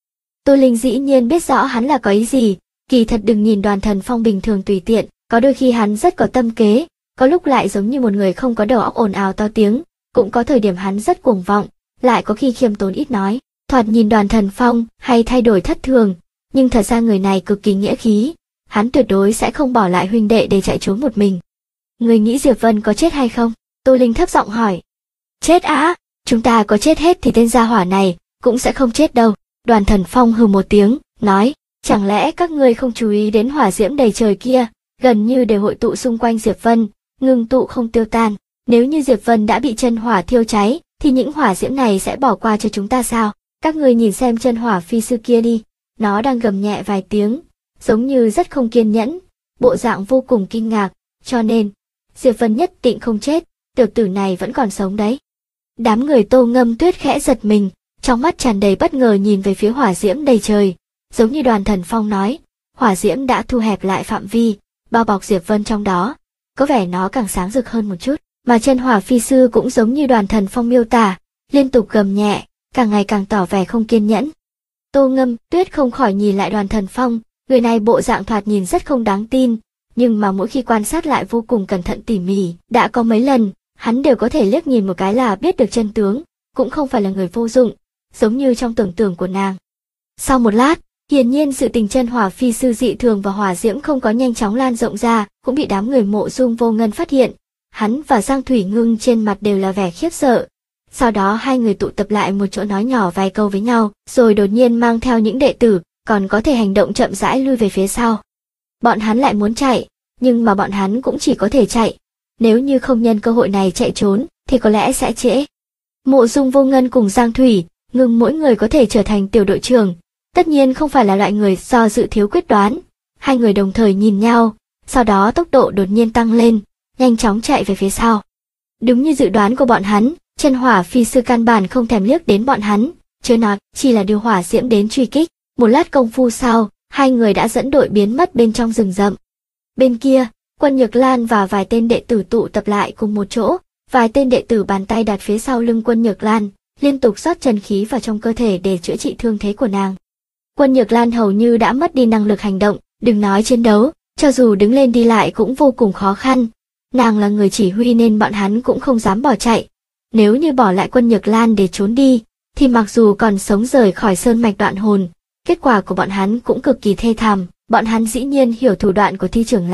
Tô Linh dĩ nhiên biết rõ hắn là có ý gì, kỳ thật đừng nhìn Đoàn Thần Phong bình thường tùy tiện, có đôi khi hắn rất có tâm kế, có lúc lại giống như một người không có đầu óc ồn ào to tiếng, cũng có thời điểm hắn rất cuồng vọng, lại có khi khiêm tốn ít nói, thoạt nhìn Đoàn Thần Phong hay thay đổi thất thường, nhưng thật ra người này cực kỳ nghĩa khí, hắn tuyệt đối sẽ không bỏ lại huynh đệ để chạy trốn một mình. Người nghĩ Diệp Vân có chết hay không? Tô Linh thấp giọng hỏi. Chết á, chúng ta có chết hết thì tên gia hỏa này cũng sẽ không chết đâu. Đoàn Thần Phong hừ một tiếng, nói, chẳng lẽ các ngươi không chú ý đến hỏa diễm đầy trời kia, gần như đều hội tụ xung quanh Diệp Vân, ngưng tụ không tiêu tan. Nếu như Diệp Vân đã bị chân hỏa thiêu cháy, thì những hỏa diễm này sẽ bỏ qua cho chúng ta sao? Các ngươi nhìn xem chân hỏa phi sư kia đi, nó đang gầm nhẹ vài tiếng, giống như rất không kiên nhẫn, bộ dạng vô cùng kinh ngạc, cho nên, Diệp Vân nhất định không chết, tiểu tử này vẫn còn sống đấy. Đám người Tô Ngâm Tuyết khẽ giật mình, trong mắt tràn đầy bất ngờ nhìn về phía hỏa diễm đầy trời, giống như Đoàn Thần Phong nói, hỏa diễm đã thu hẹp lại phạm vi, bao bọc Diệp Vân trong đó, có vẻ nó càng sáng rực hơn một chút, mà chân hỏa phi sư cũng giống như Đoàn Thần Phong miêu tả, liên tục gầm nhẹ, càng ngày càng tỏ vẻ không kiên nhẫn. Tô Ngâm Tuyết không khỏi nhìn lại Đoàn Thần Phong, người này bộ dạng thoạt nhìn rất không đáng tin, nhưng mà mỗi khi quan sát lại vô cùng cẩn thận tỉ mỉ, đã có mấy lần, hắn đều có thể liếc nhìn một cái là biết được chân tướng, cũng không phải là người vô dụng, giống như trong tưởng tượng của nàng. Sau một lát, hiển nhiên sự tình chân hỏa phi sư dị thường và hỏa diễm không có nhanh chóng lan rộng ra, cũng bị đám người Mộ Dung Vô Ngân phát hiện. Hắn và Giang Thủy Ngưng trên mặt đều là vẻ khiếp sợ. Sau đó hai người tụ tập lại một chỗ nói nhỏ vài câu với nhau, rồi đột nhiên mang theo những đệ tử, còn có thể hành động chậm rãi lui về phía sau. Bọn hắn lại muốn chạy, nhưng mà bọn hắn cũng chỉ có thể chạy. Nếu như không nhân cơ hội này chạy trốn, thì có lẽ sẽ trễ. Mộ Dung Vô Ngân cùng Giang Thủy Ngưng mỗi người có thể trở thành tiểu đội trưởng, tất nhiên không phải là loại người do dự thiếu quyết đoán. Hai người đồng thời nhìn nhau, sau đó tốc độ đột nhiên tăng lên, nhanh chóng chạy về phía sau. Đúng như dự đoán của bọn hắn, chân hỏa phi sư căn bản không thèm liếc đến bọn hắn, chưa nói chỉ là điều hỏa diễm đến truy kích. Một lát công phu sau, hai người đã dẫn đội biến mất bên trong rừng rậm. Bên kia, Quân Nhược Lan và vài tên đệ tử tụ tập lại cùng một chỗ, vài tên đệ tử bàn tay đặt phía sau lưng Quân Nhược Lan, liên tục rót chân khí vào trong cơ thể để chữa trị thương thế của nàng. Quân Nhược Lan hầu như đã mất đi năng lực hành động, đừng nói chiến đấu, cho dù đứng lên đi lại cũng vô cùng khó khăn. Nàng là người chỉ huy nên bọn hắn cũng không dám bỏ chạy. Nếu như bỏ lại Quân Nhược Lan để trốn đi, thì mặc dù còn sống rời khỏi sơn mạch Đoạn Hồn, kết quả của bọn hắn cũng cực kỳ thê thảm. Bọn hắn dĩ nhiên hiểu thủ đoạn của Thi trưởng lão.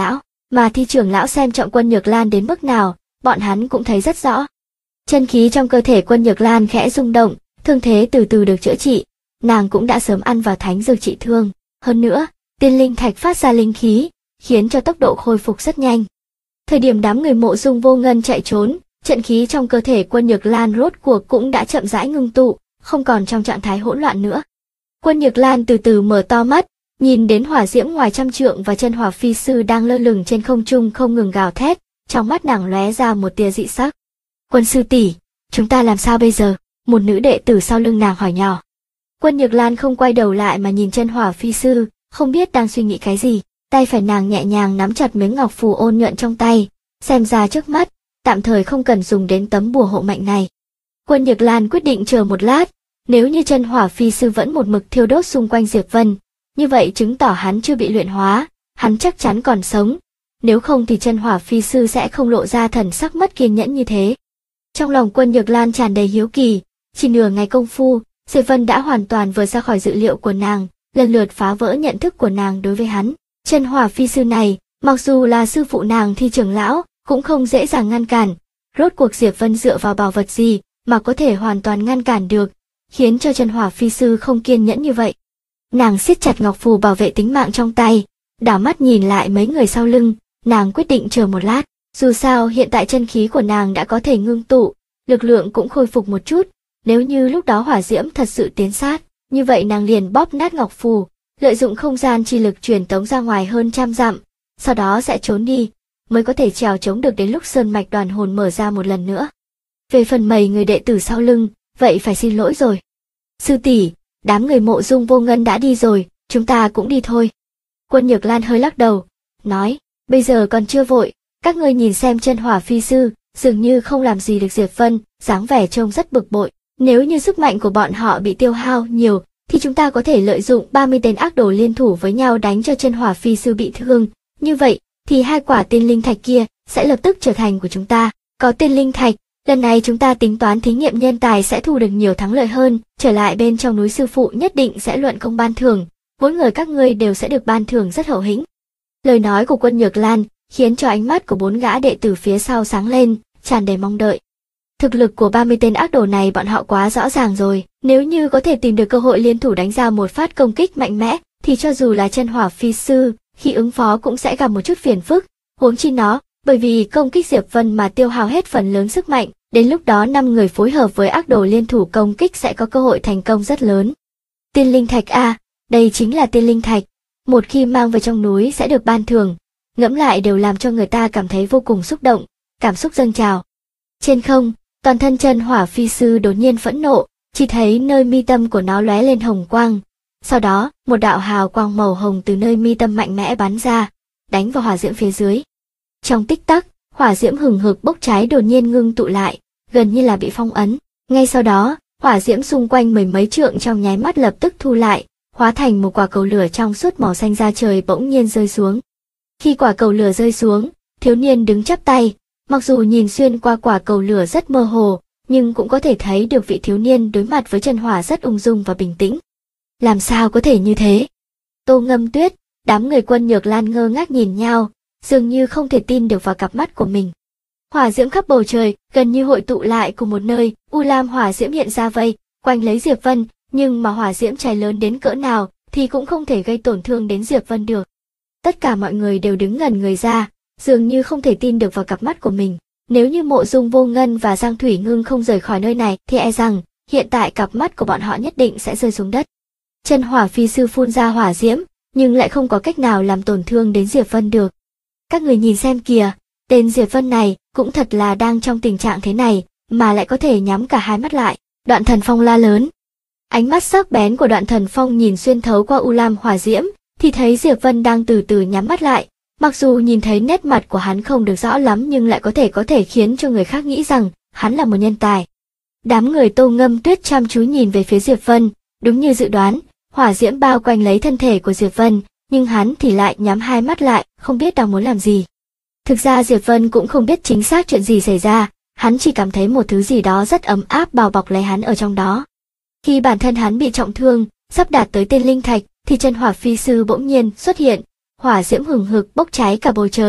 Mà thi trưởng lão xem trọng Quân Nhược Lan đến mức nào, bọn hắn cũng thấy rất rõ. Chân khí trong cơ thể Quân Nhược Lan khẽ rung động, thương thế từ từ được chữa trị, nàng cũng đã sớm ăn vào thánh dược trị thương. Hơn nữa, tiên linh thạch phát ra linh khí, khiến cho tốc độ khôi phục rất nhanh. Thời điểm đám người Mộ Dung Vô Ngân chạy trốn, trận khí trong cơ thể Quân Nhược Lan rốt cuộc cũng đã chậm rãi ngưng tụ, không còn trong trạng thái hỗn loạn nữa. Quân Nhược Lan từ từ mở to mắt, nhìn đến hỏa diễm ngoài trăm trượng và chân hỏa phi sư đang lơ lửng trên không trung không ngừng gào thét, trong mắt nàng lóe ra một tia dị sắc. Quân sư tỷ, chúng ta làm sao bây giờ? Một nữ đệ tử sau lưng nàng hỏi nhỏ. Quân Nhược Lan không quay đầu lại mà nhìn chân hỏa phi sư, không biết đang suy nghĩ cái gì. Tay phải nàng nhẹ nhàng nắm chặt miếng ngọc phù ôn nhuận trong tay, xem ra trước mắt, tạm thời không cần dùng đến tấm bùa hộ mệnh này. Quân Nhược Lan quyết định chờ một lát, nếu như chân hỏa phi sư vẫn một mực thiêu đốt xung quanh Diệp Vân, như vậy chứng tỏ hắn chưa bị luyện hóa, hắn chắc chắn còn sống. Nếu không thì chân hỏa phi sư sẽ không lộ ra thần sắc mất kiên nhẫn như thế. Trong lòng Quân Nhược Lan tràn đầy hiếu kỳ, chỉ nửa ngày công phu, Diệp Vân đã hoàn toàn vượt ra khỏi dự liệu của nàng, lần lượt phá vỡ nhận thức của nàng đối với hắn. Chân hỏa phi sư này, mặc dù là sư phụ nàng Thi trưởng lão, cũng không dễ dàng ngăn cản. Rốt cuộc Diệp Vân dựa vào bảo vật gì mà có thể hoàn toàn ngăn cản được, khiến cho chân hỏa phi sư không kiên nhẫn như vậy. Nàng siết chặt ngọc phù bảo vệ tính mạng trong tay, đảo mắt nhìn lại mấy người sau lưng, nàng quyết định chờ một lát. Dù sao hiện tại chân khí của nàng đã có thể ngưng tụ, lực lượng cũng khôi phục một chút, nếu như lúc đó hỏa diễm thật sự tiến sát, như vậy nàng liền bóp nát ngọc phù, lợi dụng không gian chi lực truyền tống ra ngoài hơn trăm dặm, sau đó sẽ trốn đi, mới có thể trèo chống được đến lúc sơn mạch đoàn hồn mở ra một lần nữa. Về phần mấy người đệ tử sau lưng, vậy phải xin lỗi rồi. Sư tỷ, đám người Mộ Dung Vô Ngân đã đi rồi, chúng ta cũng đi thôi. Quân Nhược Lan hơi lắc đầu, nói, bây giờ còn chưa vội, các ngươi nhìn xem chân hỏa phi sư, dường như không làm gì được Diệp Vân, dáng vẻ trông rất bực bội. Nếu như sức mạnh của bọn họ bị tiêu hao nhiều, thì chúng ta có thể lợi dụng 30 tên ác đồ liên thủ với nhau đánh cho chân hỏa phi sư bị thương. Như vậy, thì 2 quả tiên linh thạch kia sẽ lập tức trở thành của chúng ta. Có tiên linh thạch, lần này chúng ta tính toán thí nghiệm nhân tài sẽ thu được nhiều thắng lợi hơn. Trở lại bên trong núi sư phụ nhất định sẽ luận công ban thưởng. Mỗi người các ngươi đều sẽ được ban thưởng rất hậu hĩnh. Lời nói của Quân Nhược Lan khiến cho ánh mắt của 4 gã đệ tử phía sau sáng lên, tràn đầy mong đợi. Thực lực của 30 tên ác đồ này bọn họ quá rõ ràng rồi, nếu như có thể tìm được cơ hội liên thủ đánh ra một phát công kích mạnh mẽ, thì cho dù là chân hỏa phi sư, khi ứng phó cũng sẽ gặp một chút phiền phức, huống chi nó, bởi vì công kích Diệp Vân mà tiêu hao hết phần lớn sức mạnh, đến lúc đó 5 người phối hợp với ác đồ liên thủ công kích sẽ có cơ hội thành công rất lớn. Tiên linh thạch a, đây chính là tiên linh thạch, một khi mang về trong núi sẽ được ban thưởng, ngẫm lại đều làm cho người ta cảm thấy vô cùng xúc động, cảm xúc dâng trào. Trên không, toàn thân chân hỏa phi sư đột nhiên phẫn nộ, chỉ thấy nơi mi tâm của nó lóe lên hồng quang. Sau đó, một đạo hào quang màu hồng từ nơi mi tâm mạnh mẽ bắn ra, đánh vào hỏa diễm phía dưới. Trong tích tắc, hỏa diễm hừng hực bốc cháy đột nhiên ngưng tụ lại, gần như là bị phong ấn. Ngay sau đó, hỏa diễm xung quanh mười mấy trượng trong nháy mắt lập tức thu lại, hóa thành một quả cầu lửa trong suốt màu xanh da trời bỗng nhiên rơi xuống. Khi quả cầu lửa rơi xuống, thiếu niên đứng chắp tay, mặc dù nhìn xuyên qua quả cầu lửa rất mơ hồ, nhưng cũng có thể thấy được vị thiếu niên đối mặt với chân hỏa rất ung dung và bình tĩnh. Làm sao có thể như thế? Tô Ngâm Tuyết, đám người Quân Nhược Lan ngơ ngác nhìn nhau, dường như không thể tin được vào cặp mắt của mình. Hỏa diễm khắp bầu trời, gần như hội tụ lại cùng một nơi, u lam hỏa diễm hiện ra vây quanh lấy Diệp Vân, nhưng mà hỏa diễm cháy lớn đến cỡ nào thì cũng không thể gây tổn thương đến Diệp Vân được. Tất cả mọi người đều đứng ngẩn người ra, dường như không thể tin được vào cặp mắt của mình. Nếu như Mộ Dung Vô Ngân và Giang Thủy Ngưng không rời khỏi nơi này thì e rằng hiện tại cặp mắt của bọn họ nhất định sẽ rơi xuống đất. Chân hỏa phi sư phun ra hỏa diễm, nhưng lại không có cách nào làm tổn thương đến Diệp Vân được. Các người nhìn xem kìa, tên Diệp Vân này cũng thật là đang trong tình trạng thế này mà lại có thể nhắm cả hai mắt lại. Đoạn Thần Phong la lớn. Ánh mắt sắc bén của Đoạn Thần Phong nhìn xuyên thấu qua u lam hỏa diễm, thì thấy Diệp Vân đang từ từ nhắm mắt lại. Mặc dù nhìn thấy nét mặt của hắn không được rõ lắm nhưng lại có thể khiến cho người khác nghĩ rằng hắn là một nhân tài. Đám người Tô Ngâm Tuyết chăm chú nhìn về phía Diệp Vân, đúng như dự đoán, hỏa diễm bao quanh lấy thân thể của Diệp Vân, nhưng hắn thì lại nhắm hai mắt lại, không biết đang muốn làm gì. Thực ra Diệp Vân cũng không biết chính xác chuyện gì xảy ra, hắn chỉ cảm thấy một thứ gì đó rất ấm áp bao bọc lấy hắn ở trong đó. Khi bản thân hắn bị trọng thương, sắp đạt tới tiên linh thạch, thì chân hỏa phi sư bỗng nhiên xuất hiện, hỏa diễm hừng hực bốc cháy cả bầu trời,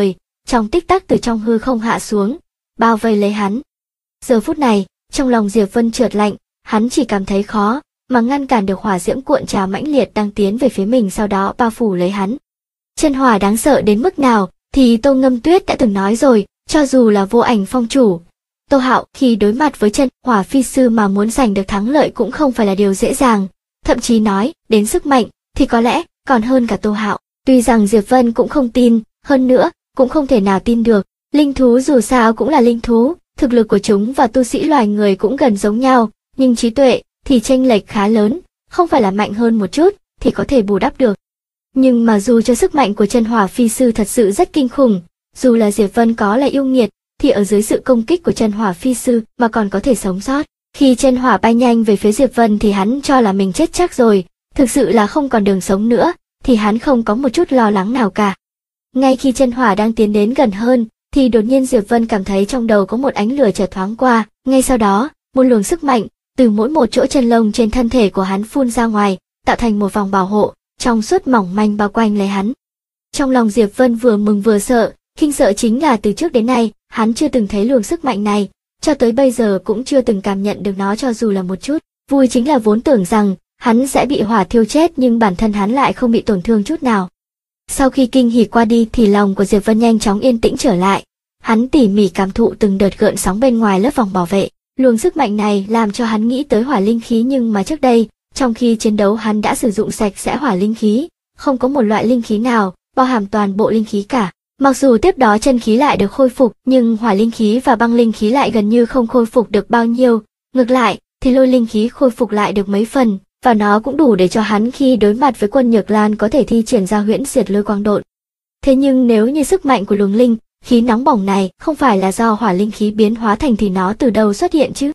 trong tích tắc từ trong hư không hạ xuống, bao vây lấy hắn. Giờ phút này, trong lòng Diệp Vân chợt lạnh, hắn chỉ cảm thấy khó mà ngăn cản được hỏa diễm cuộn trào mãnh liệt đang tiến về phía mình, sau đó bao phủ lấy hắn. Chân hỏa đáng sợ đến mức nào thì Tô Ngâm Tuyết đã từng nói rồi, cho dù là Vô Ảnh Phong chủ Tô Hạo khi đối mặt với chân hỏa phi sư mà muốn giành được thắng lợi cũng không phải là điều dễ dàng, thậm chí nói đến sức mạnh thì có lẽ còn hơn cả Tô Hạo. Tuy rằng Diệp Vân cũng không tin, hơn nữa cũng không thể nào tin được, linh thú dù sao cũng là linh thú, thực lực của chúng và tu sĩ loài người cũng gần giống nhau, nhưng trí tuệ thì chênh lệch khá lớn, không phải là mạnh hơn một chút thì có thể bù đắp được. Nhưng mà dù cho sức mạnh của chân hỏa phi sư thật sự rất kinh khủng, dù là Diệp Vân có là yêu nghiệt, thì ở dưới sự công kích của chân hỏa phi sư mà còn có thể sống sót. Khi chân hỏa bay nhanh về phía Diệp Vân thì hắn cho là mình chết chắc rồi, thực sự là không còn đường sống nữa, thì hắn không có một chút lo lắng nào cả. Ngay khi chân hỏa đang tiến đến gần hơn, thì đột nhiên Diệp Vân cảm thấy trong đầu có một ánh lửa chợt thoáng qua, ngay sau đó, một luồng sức mạnh từ mỗi một chỗ chân lông trên thân thể của hắn phun ra ngoài, tạo thành một vòng bảo hộ trong suốt mỏng manh bao quanh lấy hắn. Trong lòng Diệp Vân vừa mừng vừa sợ, kinh sợ chính là từ trước đến nay, hắn chưa từng thấy luồng sức mạnh này, cho tới bây giờ cũng chưa từng cảm nhận được nó cho dù là một chút. Vui chính là vốn tưởng rằng hắn sẽ bị hỏa thiêu chết nhưng bản thân hắn lại không bị tổn thương chút nào. Sau khi kinh hỉ qua đi thì lòng của Diệp Vân nhanh chóng yên tĩnh trở lại. Hắn tỉ mỉ cảm thụ từng đợt gợn sóng bên ngoài lớp vòng bảo vệ. Luồng sức mạnh này làm cho hắn nghĩ tới hỏa linh khí, nhưng mà trước đây, trong khi chiến đấu hắn đã sử dụng sạch sẽ hỏa linh khí, không có một loại linh khí nào bao hàm toàn bộ linh khí cả. Mặc dù tiếp đó chân khí lại được khôi phục, nhưng hỏa linh khí và băng linh khí lại gần như không khôi phục được bao nhiêu. Ngược lại, thì lôi linh khí khôi phục lại được mấy phần, và nó cũng đủ để cho hắn khi đối mặt với quân Nhược Lan có thể thi triển ra huyễn diệt lôi quang độn. Thế nhưng nếu như sức mạnh của luồng linh khí nóng bỏng này không phải là do hỏa linh khí biến hóa thành thì nó từ đâu xuất hiện chứ?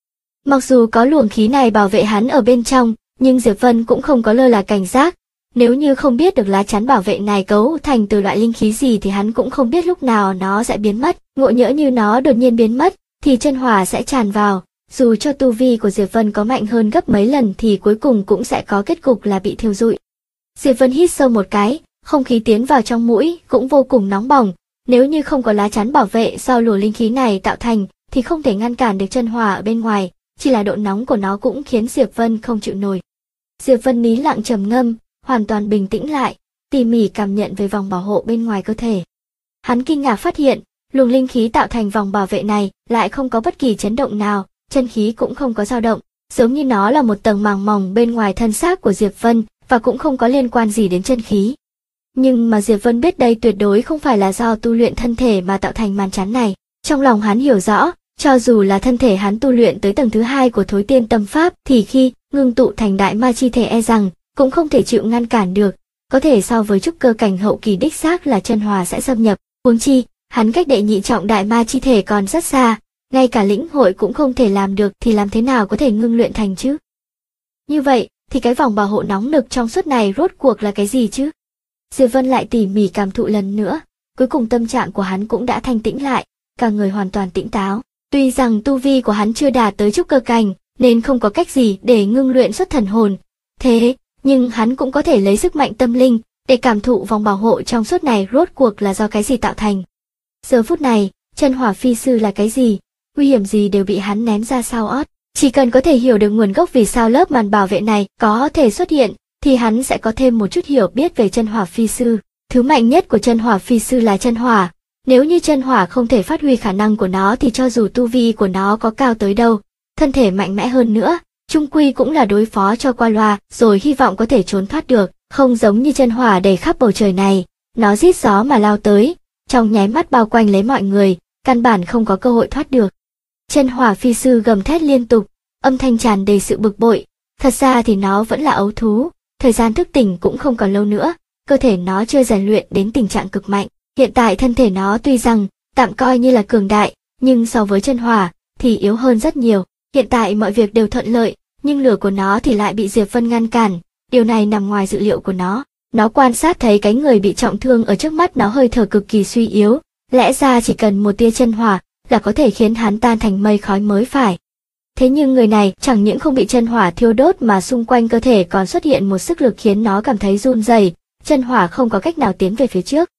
Mặc dù có luồng khí này bảo vệ hắn ở bên trong, nhưng Diệp Vân cũng không có lơ là cảnh giác. Nếu như không biết được lá chắn bảo vệ này cấu thành từ loại linh khí gì thì hắn cũng không biết lúc nào nó sẽ biến mất. Ngộ nhỡ như nó đột nhiên biến mất, thì chân hỏa sẽ tràn vào. Dù cho tu vi của Diệp Vân có mạnh hơn gấp mấy lần thì cuối cùng cũng sẽ có kết cục là bị thiêu rụi. Diệp Vân hít sâu một cái, không khí tiến vào trong mũi cũng vô cùng nóng bỏng. Nếu như không có lá chắn bảo vệ do luồng linh khí này tạo thành thì không thể ngăn cản được chân hỏa ở bên ngoài, chỉ là độ nóng của nó cũng khiến Diệp Vân không chịu nổi. Diệp Vân nín lặng trầm ngâm, hoàn toàn bình tĩnh lại, tỉ mỉ cảm nhận về vòng bảo hộ bên ngoài cơ thể. Hắn kinh ngạc phát hiện, luồng linh khí tạo thành vòng bảo vệ này lại không có bất kỳ chấn động nào, chân khí cũng không có dao động, giống như nó là một tầng màng mỏng bên ngoài thân xác của Diệp Vân và cũng không có liên quan gì đến chân khí. Nhưng mà Diệp Vân biết đây tuyệt đối không phải là do tu luyện thân thể mà tạo thành màn chắn này. Trong lòng hắn hiểu rõ, cho dù là thân thể hắn tu luyện tới tầng thứ 2 của Thối Tiên Tâm Pháp thì khi ngưng tụ thành đại ma chi thể e rằng cũng không thể chịu ngăn cản được, có thể so với trúc cơ cảnh hậu kỳ đích xác là chân hỏa sẽ xâm nhập, huống chi, hắn cách đệ nhị trọng đại ma chi thể còn rất xa, ngay cả lĩnh hội cũng không thể làm được thì làm thế nào có thể ngưng luyện thành chứ? Như vậy, thì cái vòng bảo hộ nóng nực trong suốt này rốt cuộc là cái gì chứ? Diệp Vân lại tỉ mỉ cảm thụ lần nữa, cuối cùng tâm trạng của hắn cũng đã thanh tĩnh lại, cả người hoàn toàn tỉnh táo. Tuy rằng tu vi của hắn chưa đạt tới trúc cơ cảnh, nên không có cách gì để ngưng luyện xuất thần hồn. Thế, nhưng hắn cũng có thể lấy sức mạnh tâm linh để cảm thụ vòng bảo hộ trong suốt này rốt cuộc là do cái gì tạo thành. Giờ phút này, chân hỏa phi sư là cái gì, nguy hiểm gì đều bị hắn ném ra sau ót. Chỉ cần có thể hiểu được nguồn gốc vì sao lớp màn bảo vệ này có thể xuất hiện, thì hắn sẽ có thêm một chút hiểu biết về chân hỏa phi sư. Thứ mạnh nhất của chân hỏa phi sư là chân hỏa. Nếu như chân hỏa không thể phát huy khả năng của nó thì cho dù tu vi của nó có cao tới đâu, thân thể mạnh mẽ hơn nữa, chung quy cũng là đối phó cho qua loa rồi hy vọng có thể trốn thoát được, không giống như chân hỏa đầy khắp bầu trời này, nó rít gió mà lao tới, trong nháy mắt bao quanh lấy mọi người, căn bản không có cơ hội thoát được. Chân hỏa phi sư gầm thét liên tục, âm thanh tràn đầy sự bực bội, thật ra thì nó vẫn là ấu thú, thời gian thức tỉnh cũng không còn lâu nữa, cơ thể nó chưa rèn luyện đến tình trạng cực mạnh. Hiện tại thân thể nó tuy rằng tạm coi như là cường đại, nhưng so với chân hỏa thì yếu hơn rất nhiều. Hiện tại mọi việc đều thuận lợi, nhưng lửa của nó thì lại bị Diệp Vân ngăn cản, điều này nằm ngoài dự liệu của nó. Nó quan sát thấy cái người bị trọng thương ở trước mắt nó hơi thở cực kỳ suy yếu, lẽ ra chỉ cần một tia chân hỏa là có thể khiến hắn tan thành mây khói mới phải. Thế nhưng người này chẳng những không bị chân hỏa thiêu đốt mà xung quanh cơ thể còn xuất hiện một sức lực khiến nó cảm thấy run rẩy, chân hỏa không có cách nào tiến về phía trước.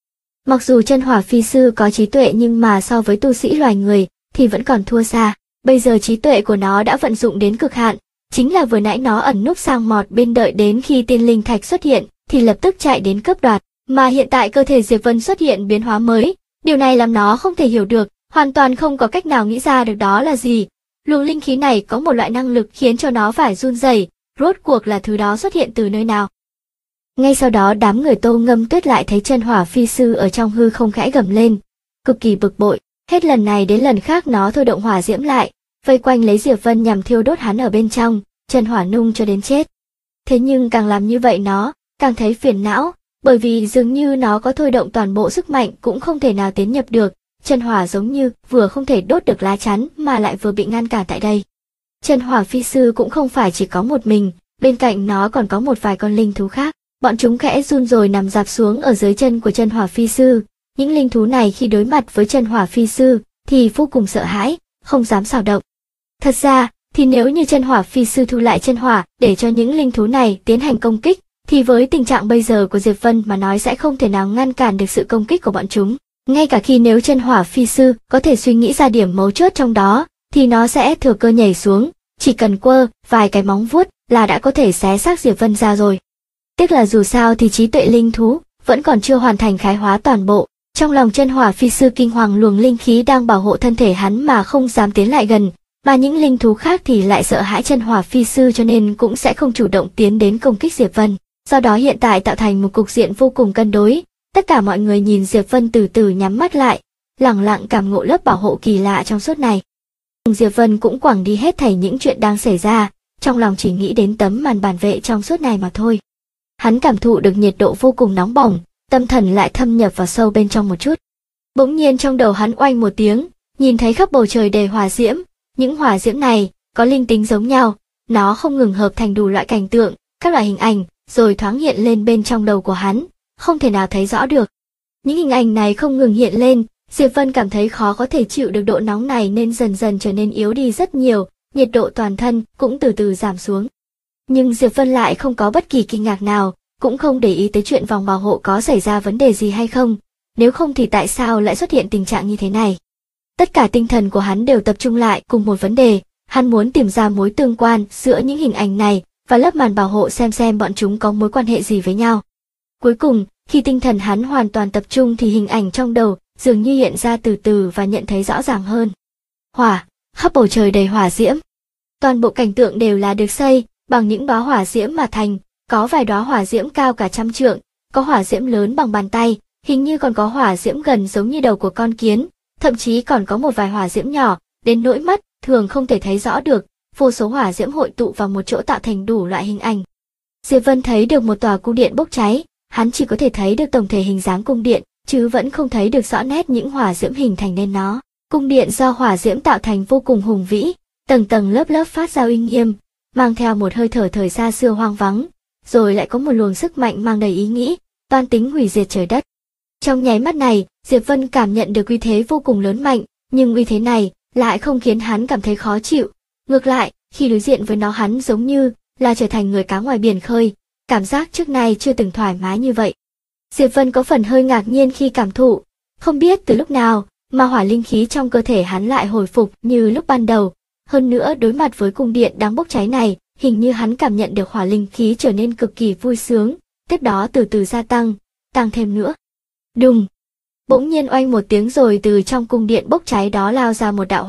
Mặc dù chân hỏa phi sư có trí tuệ nhưng mà so với tu sĩ loài người thì vẫn còn thua xa. Bây giờ trí tuệ của nó đã vận dụng đến cực hạn, chính là vừa nãy nó ẩn núp sang mọt bên đợi đến khi tiên linh thạch xuất hiện thì lập tức chạy đến cướp đoạt, mà hiện tại cơ thể Diệp Vân xuất hiện biến hóa mới, điều này làm nó không thể hiểu được, hoàn toàn không có cách nào nghĩ ra được đó là gì. Luồng linh khí này có một loại năng lực khiến cho nó phải run rẩy, rốt cuộc là thứ đó xuất hiện từ nơi nào. Ngay sau đó đám người Tô Ngâm Tuyết lại thấy chân hỏa phi sư ở trong hư không khẽ gầm lên, cực kỳ bực bội, hết lần này đến lần khác nó thôi động hỏa diễm lại, vây quanh lấy Diệp Vân nhằm thiêu đốt hắn ở bên trong, chân hỏa nung cho đến chết. Thế nhưng càng làm như vậy nó càng thấy phiền não, bởi vì dường như nó có thôi động toàn bộ sức mạnh cũng không thể nào tiến nhập được, chân hỏa giống như vừa không thể đốt được lá chắn mà lại vừa bị ngăn cản tại đây. Chân hỏa phi sư cũng không phải chỉ có một mình, bên cạnh nó còn có một vài con linh thú khác, bọn chúng khẽ run rồi nằm rạp xuống ở dưới chân của chân hỏa phi sư. Những linh thú này khi đối mặt với chân hỏa phi sư thì vô cùng sợ hãi, không dám xào động. Thật ra thì nếu như chân hỏa phi sư thu lại chân hỏa để cho những linh thú này tiến hành công kích, thì với tình trạng bây giờ của Diệp Vân mà nói sẽ không thể nào ngăn cản được sự công kích của bọn chúng. Ngay cả khi nếu chân hỏa phi sư có thể suy nghĩ ra điểm mấu chốt trong đó, thì nó sẽ thừa cơ nhảy xuống, chỉ cần quơ vài cái móng vuốt là đã có thể xé xác Diệp Vân ra rồi. Tiếc là dù sao thì trí tuệ linh thú vẫn còn chưa hoàn thành khái hóa toàn bộ. Trong lòng chân hỏa phi sư kinh hoàng luồng linh khí đang bảo hộ thân thể hắn mà không dám tiến lại gần, mà những linh thú khác thì lại sợ hãi chân hỏa phi sư cho nên cũng sẽ không chủ động tiến đến công kích Diệp Vân. Do đó hiện tại tạo thành một cục diện vô cùng cân đối, tất cả mọi người nhìn Diệp Vân từ từ nhắm mắt lại, lẳng lặng cảm ngộ lớp bảo hộ kỳ lạ trong suốt này. Diệp Vân cũng quẳng đi hết thảy những chuyện đang xảy ra, trong lòng chỉ nghĩ đến tấm màn bảo vệ trong suốt này mà thôi. Hắn cảm thụ được nhiệt độ vô cùng nóng bỏng, tâm thần lại thâm nhập vào sâu bên trong một chút. Bỗng nhiên trong đầu hắn oanh một tiếng, nhìn thấy khắp bầu trời đầy hỏa diễm, những hỏa diễm này có linh tính giống nhau, nó không ngừng hợp thành đủ loại cảnh tượng, các loại hình ảnh, rồi thoáng hiện lên bên trong đầu của hắn, không thể nào thấy rõ được. Những hình ảnh này không ngừng hiện lên, Diệp Vân cảm thấy khó có thể chịu được độ nóng này nên dần dần trở nên yếu đi rất nhiều, nhiệt độ toàn thân cũng từ từ giảm xuống. Nhưng Diệp Vân lại không có bất kỳ kinh ngạc nào, cũng không để ý tới chuyện vòng bảo hộ có xảy ra vấn đề gì hay không, nếu không thì tại sao lại xuất hiện tình trạng như thế này. Tất cả tinh thần của hắn đều tập trung lại cùng một vấn đề, hắn muốn tìm ra mối tương quan giữa những hình ảnh này và lớp màn bảo hộ xem bọn chúng có mối quan hệ gì với nhau. Cuối cùng, khi tinh thần hắn hoàn toàn tập trung thì hình ảnh trong đầu dường như hiện ra từ từ và nhận thấy rõ ràng hơn. Hỏa, khắp bầu trời đầy hỏa diễm. Toàn bộ cảnh tượng đều là được xây bằng những đóa hỏa diễm mà thành, có vài đóa hỏa diễm cao cả trăm trượng, có hỏa diễm lớn bằng bàn tay, hình như còn có hỏa diễm gần giống như đầu của con kiến, thậm chí còn có một vài hỏa diễm nhỏ, đến nỗi mắt thường không thể thấy rõ được, vô số hỏa diễm hội tụ vào một chỗ tạo thành đủ loại hình ảnh. Diệp Vân thấy được một tòa cung điện bốc cháy, hắn chỉ có thể thấy được tổng thể hình dáng cung điện, chứ vẫn không thấy được rõ nét những hỏa diễm hình thành nên nó. Cung điện do hỏa diễm tạo thành vô cùng hùng vĩ, tầng tầng lớp lớp phát ra uy nghiêm, mang theo một hơi thở thời xa xưa hoang vắng, rồi lại có một luồng sức mạnh mang đầy ý nghĩ, toan tính hủy diệt trời đất. Trong nháy mắt này, Diệp Vân cảm nhận được uy thế vô cùng lớn mạnh, nhưng uy thế này lại không khiến hắn cảm thấy khó chịu. Ngược lại, khi đối diện với nó hắn giống như là trở thành người cá ngoài biển khơi, cảm giác trước nay chưa từng thoải mái như vậy. Diệp Vân có phần hơi ngạc nhiên khi cảm thụ, không biết từ lúc nào mà hỏa linh khí trong cơ thể hắn lại hồi phục như lúc ban đầu. Hơn nữa đối mặt với cung điện đang bốc cháy này, hình như hắn cảm nhận được hỏa linh khí trở nên cực kỳ vui sướng, tiếp đó từ từ gia tăng, tăng thêm nữa. Đùng! Bỗng nhiên oanh một tiếng rồi từ trong cung điện bốc cháy đó lao ra một đạo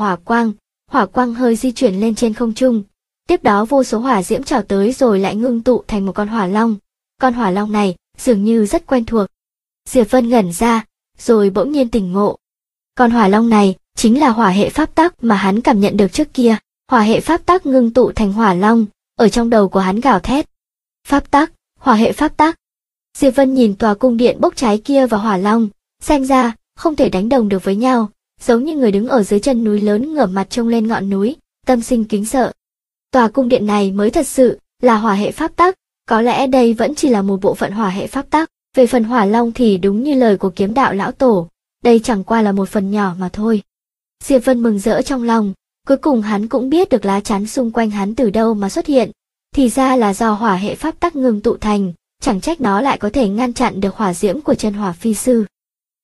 hỏa quang hơi di chuyển lên trên không trung. Tiếp đó vô số hỏa diễm trào tới rồi lại ngưng tụ thành một con hỏa long. Con hỏa long này dường như rất quen thuộc. Diệp Vân ngẩn ra, rồi bỗng nhiên tỉnh ngộ. Con hỏa long này chính là hỏa hệ pháp tắc mà hắn cảm nhận được trước kia. Hỏa hệ pháp tắc ngưng tụ thành hỏa long, ở trong đầu của hắn gào thét. Pháp tắc, hỏa hệ pháp tắc. Diệp Vân nhìn tòa cung điện bốc cháy kia và hỏa long, xem ra không thể đánh đồng được với nhau, giống như người đứng ở dưới chân núi lớn ngửa mặt trông lên ngọn núi, tâm sinh kính sợ. Tòa cung điện này mới thật sự là hỏa hệ pháp tắc, có lẽ đây vẫn chỉ là một bộ phận hỏa hệ pháp tắc, về phần hỏa long thì đúng như lời của kiếm đạo lão tổ, đây chẳng qua là một phần nhỏ mà thôi. Diệp Vân mừng rỡ trong lòng, cuối cùng hắn cũng biết được lá chắn xung quanh hắn từ đâu mà xuất hiện, thì ra là do hỏa hệ pháp tắc ngưng tụ thành, chẳng trách nó lại có thể ngăn chặn được hỏa diễm của chân hỏa phi sư.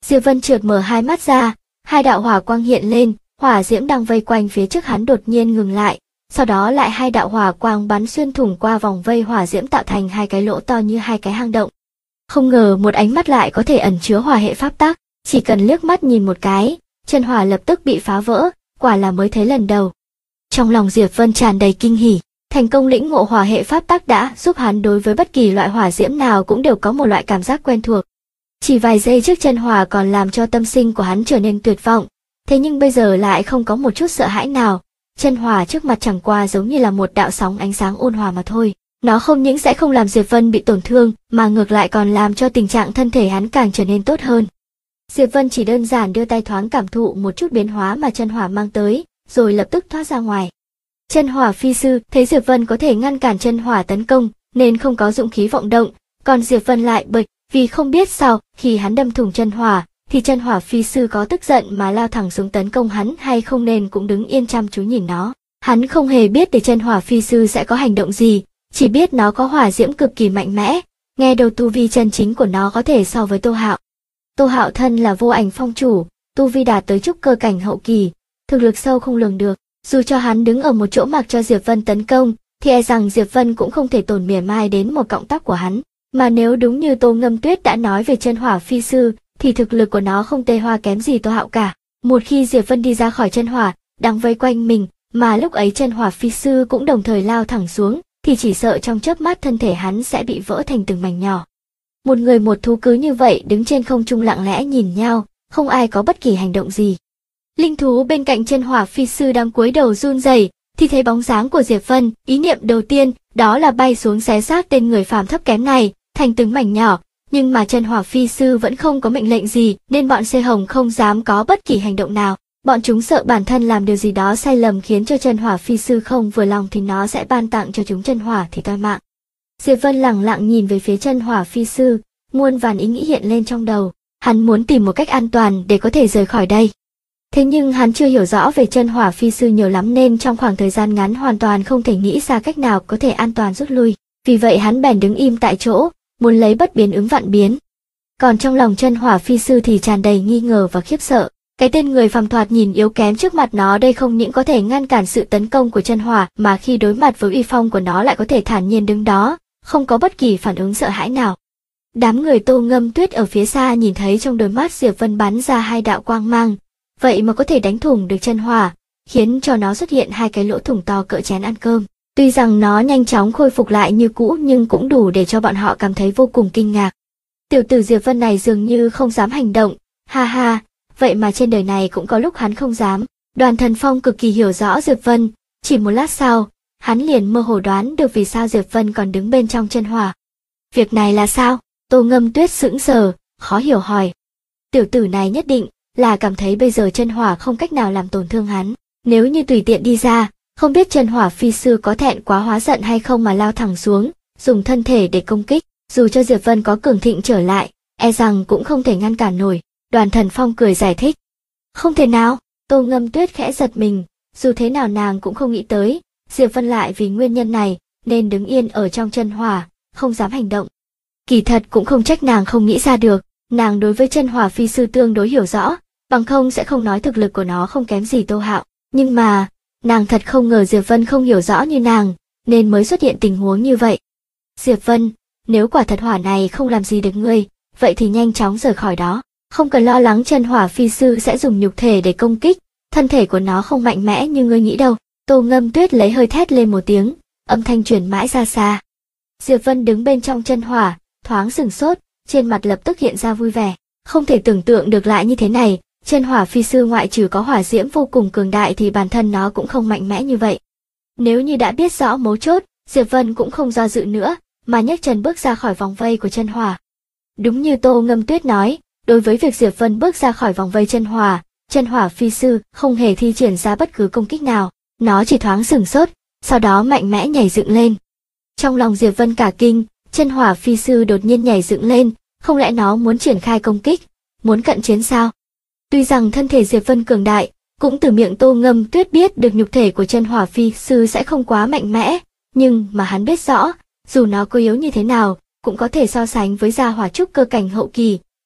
Diệp Vân chợt mở hai mắt ra, hai đạo hỏa quang hiện lên, hỏa diễm đang vây quanh phía trước hắn đột nhiên ngừng lại, sau đó lại hai đạo hỏa quang bắn xuyên thủng qua vòng vây hỏa diễm tạo thành hai cái lỗ to như hai cái hang động. Không ngờ một ánh mắt lại có thể ẩn chứa hỏa hệ pháp tắc, chỉ cần liếc mắt nhìn một cái, chân hỏa lập tức bị phá vỡ, quả là mới thấy lần đầu. Trong lòng Diệp Vân tràn đầy kinh hỉ, thành công lĩnh ngộ hỏa hệ pháp tắc đã giúp hắn đối với bất kỳ loại hỏa diễm nào cũng đều có một loại cảm giác quen thuộc. Chỉ vài giây trước chân hỏa còn làm cho tâm sinh của hắn trở nên tuyệt vọng, thế nhưng bây giờ lại không có một chút sợ hãi nào. Chân hỏa trước mặt chẳng qua giống như là một đạo sóng ánh sáng ôn hòa mà thôi. Nó không những sẽ không làm Diệp Vân bị tổn thương, mà ngược lại còn làm cho tình trạng thân thể hắn càng trở nên tốt hơn. Diệp Vân chỉ đơn giản đưa tay thoáng cảm thụ một chút biến hóa mà chân hỏa mang tới, rồi lập tức thoát ra ngoài. Chân hỏa phi sư thấy Diệp Vân có thể ngăn cản chân hỏa tấn công, nên không có dũng khí vọng động, còn Diệp Vân lại bực, vì không biết sao, khi hắn đâm thủng chân hỏa, thì chân hỏa phi sư có tức giận mà lao thẳng xuống tấn công hắn hay không nên cũng đứng yên chăm chú nhìn nó. Hắn không hề biết để chân hỏa phi sư sẽ có hành động gì, chỉ biết nó có hỏa diễm cực kỳ mạnh mẽ, nghe đầu tu vi chân chính của nó có thể so với Tô Hạo. Tô Hạo thân là vô ảnh phong chủ, tu vi đạt tới trúc cơ cảnh hậu kỳ, thực lực sâu không lường được, dù cho hắn đứng ở một chỗ mặc cho Diệp Vân tấn công, thì e rằng Diệp Vân cũng không thể tổn mỉa mai đến một cọng tóc của hắn. Mà nếu đúng như Tô Ngâm Tuyết đã nói về chân hỏa phi sư, thì thực lực của nó không tê hoa kém gì Tô Hạo cả. Một khi Diệp Vân đi ra khỏi chân hỏa, đang vây quanh mình, mà lúc ấy chân hỏa phi sư cũng đồng thời lao thẳng xuống, thì chỉ sợ trong chớp mắt thân thể hắn sẽ bị vỡ thành từng mảnh nhỏ. Một người một thú cứ như vậy đứng trên không trung lặng lẽ nhìn nhau, không ai có bất kỳ hành động gì. Linh thú bên cạnh chân hỏa phi sư đang cúi đầu run rẩy, thì thấy bóng dáng của Diệp Vân, ý niệm đầu tiên đó là bay xuống xé xác tên người phàm thấp kém này thành từng mảnh nhỏ, nhưng mà chân hỏa phi sư vẫn không có mệnh lệnh gì, nên bọn C Hồng không dám có bất kỳ hành động nào. Bọn chúng sợ bản thân làm điều gì đó sai lầm khiến cho chân hỏa phi sư không vừa lòng thì nó sẽ ban tặng cho chúng chân hỏa thì toi mạng. Diệp Vân lẳng lặng nhìn về phía chân hỏa phi sư, muôn vàn ý nghĩ hiện lên trong đầu, hắn muốn tìm một cách an toàn để có thể rời khỏi đây. Thế nhưng hắn chưa hiểu rõ về chân hỏa phi sư nhiều lắm nên trong khoảng thời gian ngắn hoàn toàn không thể nghĩ ra cách nào có thể an toàn rút lui, vì vậy hắn bèn đứng im tại chỗ, muốn lấy bất biến ứng vạn biến. Còn trong lòng chân hỏa phi sư thì tràn đầy nghi ngờ và khiếp sợ. Cái tên người phàm thoạt nhìn yếu kém trước mặt nó đây không những có thể ngăn cản sự tấn công của chân hỏa, mà khi đối mặt với uy phong của nó lại có thể thản nhiên đứng đó, không có bất kỳ phản ứng sợ hãi nào. Đám người Tô Ngâm Tuyết ở phía xa nhìn thấy trong đôi mắt Diệp Vân bắn ra hai đạo quang mang, vậy mà có thể đánh thủng được chân hỏa, khiến cho nó xuất hiện hai cái lỗ thủng to cỡ chén ăn cơm. Tuy rằng nó nhanh chóng khôi phục lại như cũ nhưng cũng đủ để cho bọn họ cảm thấy vô cùng kinh ngạc. Tiểu tử Diệp Vân này dường như không dám hành động, ha ha, vậy mà trên đời này cũng có lúc hắn không dám. Đoàn Thần Phong cực kỳ hiểu rõ Diệp Vân, chỉ một lát sau, hắn liền mơ hồ đoán được vì sao Diệp Vân còn đứng bên trong chân hỏa. Việc này là sao? Tô Ngâm Tuyết sững sờ, khó hiểu hỏi. Tiểu tử này nhất định là cảm thấy bây giờ chân hỏa không cách nào làm tổn thương hắn, nếu như tùy tiện đi ra, không biết chân hỏa phi sư có thẹn quá hóa giận hay không mà lao thẳng xuống, dùng thân thể để công kích, dù cho Diệp Vân có cường thịnh trở lại, e rằng cũng không thể ngăn cản nổi. Đoàn Thần Phong cười giải thích. Không thể nào, Tô Ngâm Tuyết khẽ giật mình, dù thế nào nàng cũng không nghĩ tới, Diệp Vân lại vì nguyên nhân này, nên đứng yên ở trong chân hỏa, không dám hành động. Kỳ thật cũng không trách nàng không nghĩ ra được, nàng đối với chân hỏa phi sư tương đối hiểu rõ, bằng không sẽ không nói thực lực của nó không kém gì Tô Hạo, nhưng mà, nàng thật không ngờ Diệp Vân không hiểu rõ như nàng, nên mới xuất hiện tình huống như vậy. Diệp Vân, nếu quả thật hỏa này không làm gì được ngươi, vậy thì nhanh chóng rời khỏi đó. Không cần lo lắng chân hỏa phi sư sẽ dùng nhục thể để công kích, thân thể của nó không mạnh mẽ như ngươi nghĩ đâu. Tô Ngâm Tuyết lấy hơi thét lên một tiếng, âm thanh truyền mãi ra xa. Diệp Vân đứng bên trong chân hỏa, thoáng sửng sốt, trên mặt lập tức hiện ra vui vẻ. Không thể tưởng tượng được lại như thế này, chân hỏa phi sư ngoại trừ có hỏa diễm vô cùng cường đại thì bản thân nó cũng không mạnh mẽ như vậy. Nếu như đã biết rõ mấu chốt, Diệp Vân cũng không do dự nữa, mà nhấc chân bước ra khỏi vòng vây của chân hỏa. Đúng như Tô Ngâm Tuyết nói, đối với việc Diệp Vân bước ra khỏi vòng vây chân hỏa phi sư không hề thi triển ra bất cứ công kích nào, nó chỉ thoáng sửng sốt, sau đó mạnh mẽ nhảy dựng lên. Trong lòng Diệp Vân cả kinh, chân hỏa phi sư đột nhiên nhảy dựng lên, không lẽ nó muốn triển khai công kích, muốn cận chiến sao? Tuy rằng thân thể Diệp Vân cường đại, cũng từ miệng Tô Ngâm Tuyết biết được nhục thể của chân hỏa phi sư sẽ không quá mạnh mẽ, nhưng mà hắn biết rõ, dù nó có yếu như thế nào, cũng có thể so sánh với gia hỏa trúc cơ cảnh hậu kỳ,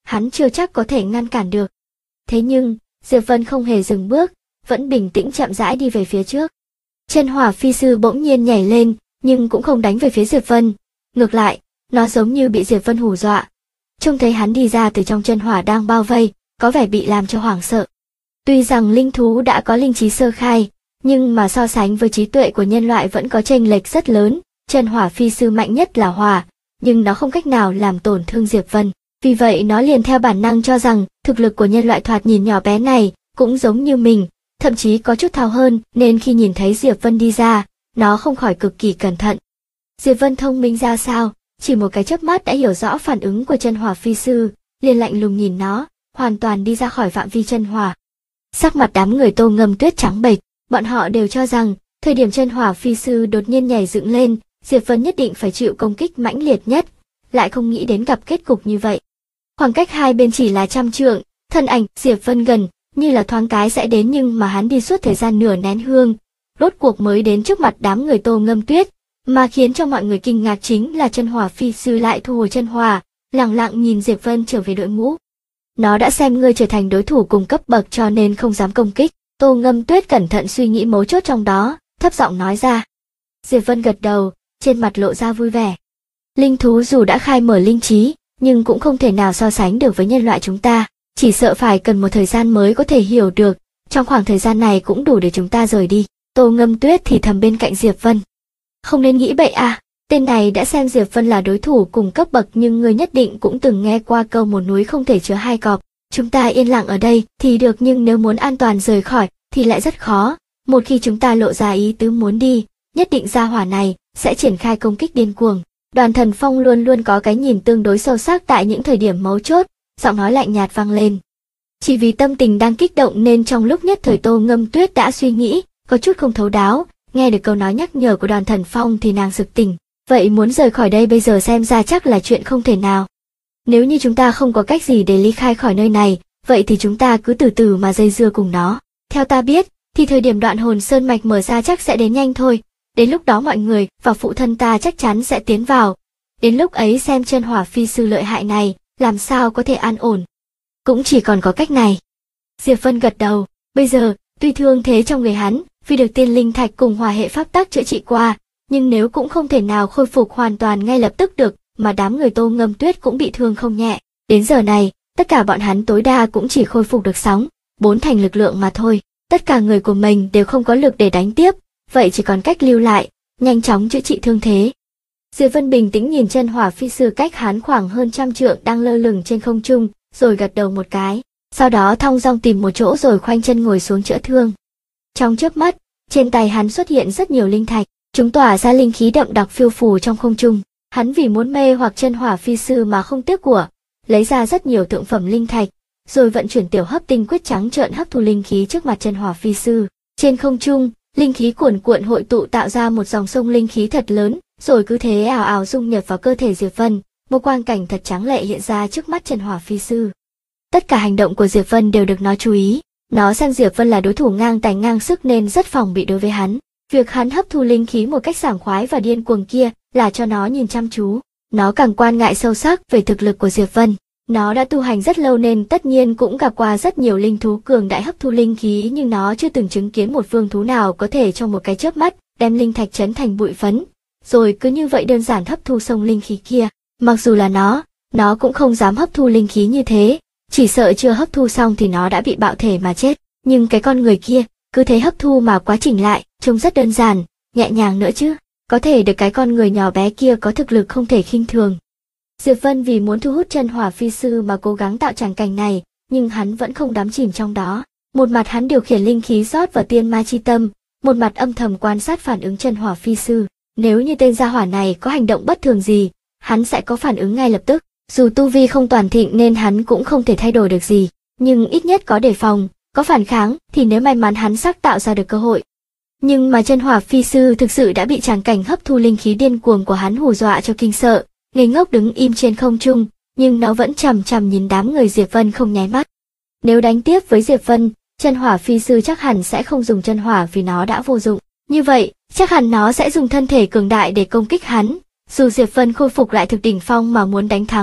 hắn chưa chắc có thể ngăn cản được. Thế nhưng, Diệp Vân không hề dừng bước, vẫn bình tĩnh chậm rãi đi về phía trước. Chân hỏa phi sư bỗng nhiên nhảy lên, nhưng cũng không đánh về phía Diệp Vân. Ngược lại, nó giống như bị Diệp Vân hù dọa. Trông thấy hắn đi ra từ trong chân hỏa đang bao vây, có vẻ bị làm cho hoảng sợ. Tuy rằng linh thú đã có linh trí sơ khai, nhưng mà so sánh với trí tuệ của nhân loại vẫn có chênh lệch rất lớn. Chân hỏa phi sư mạnh nhất là hỏa, nhưng nó không cách nào làm tổn thương Diệp Vân. Vì vậy nó liền theo bản năng cho rằng thực lực của nhân loại thoạt nhìn nhỏ bé này cũng giống như mình, thậm chí có chút thao hơn, nên khi nhìn thấy Diệp Vân đi ra, nó không khỏi cực kỳ cẩn thận. Diệp Vân thông minh ra sao, chỉ một cái chớp mắt đã hiểu rõ phản ứng của chân hỏa phi sư, liền lạnh lùng nhìn nó, hoàn toàn đi ra khỏi phạm vi chân hỏa. Sắc mặt đám người Tô Ngâm Tuyết trắng bệch, bọn họ đều cho rằng thời điểm chân hỏa phi sư đột nhiên nhảy dựng lên, Diệp Vân nhất định phải chịu công kích mãnh liệt nhất, lại không nghĩ đến gặp kết cục như vậy. Khoảng cách hai bên chỉ là 100 trượng, thân ảnh Diệp Vân gần như là thoáng cái sẽ đến, nhưng mà hắn đi suốt thời gian nửa nén hương, rốt cuộc mới đến trước mặt đám người Tô Ngâm Tuyết, mà khiến cho mọi người kinh ngạc chính là chân hỏa phi sư lại thu hồi chân hỏa, lặng lặng nhìn Diệp Vân trở về đội ngũ. Nó đã xem ngươi trở thành đối thủ cùng cấp bậc cho nên không dám công kích. Tô Ngâm Tuyết cẩn thận suy nghĩ mấu chốt trong đó, thấp giọng nói ra. Diệp Vân gật đầu, trên mặt lộ ra vui vẻ. Linh thú dù đã khai mở linh trí, nhưng cũng không thể nào so sánh được với nhân loại chúng ta, chỉ sợ phải cần một thời gian mới có thể hiểu được, trong khoảng thời gian này cũng đủ để chúng ta rời đi. Tô Ngâm Tuyết thì thầm bên cạnh Diệp Vân. Không nên nghĩ bậy à, tên này đã xem Diệp Vân là đối thủ cùng cấp bậc, nhưng người nhất định cũng từng nghe qua câu một núi không thể chứa hai cọp. Chúng ta yên lặng ở đây thì được, nhưng nếu muốn an toàn rời khỏi thì lại rất khó. Một khi chúng ta lộ ra ý tứ muốn đi, nhất định gia hỏa này sẽ triển khai công kích điên cuồng. Đoàn Thần Phong luôn luôn có cái nhìn tương đối sâu sắc tại những thời điểm mấu chốt, giọng nói lạnh nhạt vang lên. Chỉ vì tâm tình đang kích động nên trong lúc nhất thời Tô Ngâm Tuyết đã suy nghĩ, có chút không thấu đáo, nghe được câu nói nhắc nhở của Đoàn Thần Phong thì nàng sực tỉnh. Vậy muốn rời khỏi đây bây giờ xem ra chắc là chuyện không thể nào. Nếu như chúng ta không có cách gì để ly khai khỏi nơi này, vậy thì chúng ta cứ từ từ mà dây dưa cùng nó. Theo ta biết, thì thời điểm Đoạn Hồn Sơn mạch mở ra chắc sẽ đến nhanh thôi. Đến lúc đó mọi người và phụ thân ta chắc chắn sẽ tiến vào. Đến lúc ấy xem chân hỏa phi sư lợi hại này, làm sao có thể an ổn. Cũng chỉ còn có cách này. Diệp Vân gật đầu, bây giờ, tuy thương thế trong người hắn, vì được tiên linh thạch cùng hỏa hệ pháp tắc chữa trị qua, nhưng nếu cũng không thể nào khôi phục hoàn toàn ngay lập tức được, mà đám người Tô Ngâm Tuyết cũng bị thương không nhẹ. Đến giờ này, tất cả bọn hắn tối đa cũng chỉ khôi phục được 4/4 lực lượng mà thôi. Tất cả người của mình đều không có lực để đánh tiếp, vậy chỉ còn cách lưu lại, nhanh chóng chữa trị thương thế. Diệp Vân bình tĩnh nhìn chân hỏa phi sư cách hắn khoảng hơn 100 trượng đang lơ lửng trên không trung, rồi gật đầu một cái. Sau đó thong dong tìm một chỗ rồi khoanh chân ngồi xuống chữa thương. Trong chớp mắt, trên tay hắn xuất hiện rất nhiều linh thạch, chúng tỏa ra linh khí đậm đặc phiêu phù trong không trung. Hắn vì muốn mê hoặc chân hỏa phi sư mà không tiếc của, lấy ra rất nhiều thượng phẩm linh thạch, rồi vận chuyển tiểu hấp tinh quyết trắng trợn hấp thu linh khí trước mặt chân hỏa phi sư. Trên không trung, linh khí cuồn cuộn hội tụ tạo ra một dòng sông linh khí thật lớn, rồi cứ thế ào ào dung nhập vào cơ thể Diệp Vân. Một quang cảnh thật tráng lệ hiện ra trước mắt chân hỏa phi sư. Tất cả hành động của Diệp Vân đều được nó chú ý. Nó xem Diệp Vân là đối thủ ngang tài ngang sức nên rất phòng bị đối với hắn. Việc hắn hấp thu linh khí một cách sảng khoái và điên cuồng kia là cho nó nhìn chăm chú. Nó càng quan ngại sâu sắc về thực lực của Diệp Vân. Nó đã tu hành rất lâu nên tất nhiên cũng gặp qua rất nhiều linh thú cường đại hấp thu linh khí, nhưng nó chưa từng chứng kiến một vương thú nào có thể trong một cái chớp mắt đem linh thạch chấn thành bụi phấn, rồi cứ như vậy đơn giản hấp thu sông linh khí kia. Mặc dù là nó cũng không dám hấp thu linh khí như thế, chỉ sợ chưa hấp thu xong thì nó đã bị bạo thể mà chết. Nhưng cái con người kia, cứ thế hấp thu mà quá trình lại, trông rất đơn giản, nhẹ nhàng nữa chứ. Có thể được cái con người nhỏ bé kia có thực lực không thể khinh thường. Diệp Vân vì muốn thu hút chân hỏa phi sư mà cố gắng tạo tràng cảnh này, nhưng hắn vẫn không đắm chìm trong đó. Một mặt hắn điều khiển linh khí rót vào tiên ma chi tâm, một mặt âm thầm quan sát phản ứng chân hỏa phi sư. Nếu như tên gia hỏa này có hành động bất thường gì, hắn sẽ có phản ứng ngay lập tức. Dù tu vi không toàn thịnh nên hắn cũng không thể thay đổi được gì, nhưng ít nhất có đề phòng, có phản kháng thì nếu may mắn hắn xác tạo ra được cơ hội. Nhưng mà chân hỏa phi sư thực sự đã bị tràng cảnh hấp thu linh khí điên cuồng của hắn hù dọa cho kinh sợ, ngây ngốc đứng im trên không trung, nhưng nó vẫn chằm chằm nhìn đám người Diệp Vân không nháy mắt. Nếu đánh tiếp với Diệp Vân, chân hỏa phi sư chắc hẳn sẽ không dùng chân hỏa vì nó đã vô dụng. Như vậy, chắc hẳn nó sẽ dùng thân thể cường đại để công kích hắn. Dù Diệp Vân khôi phục lại thực đỉnh phong mà muốn đánh thắng,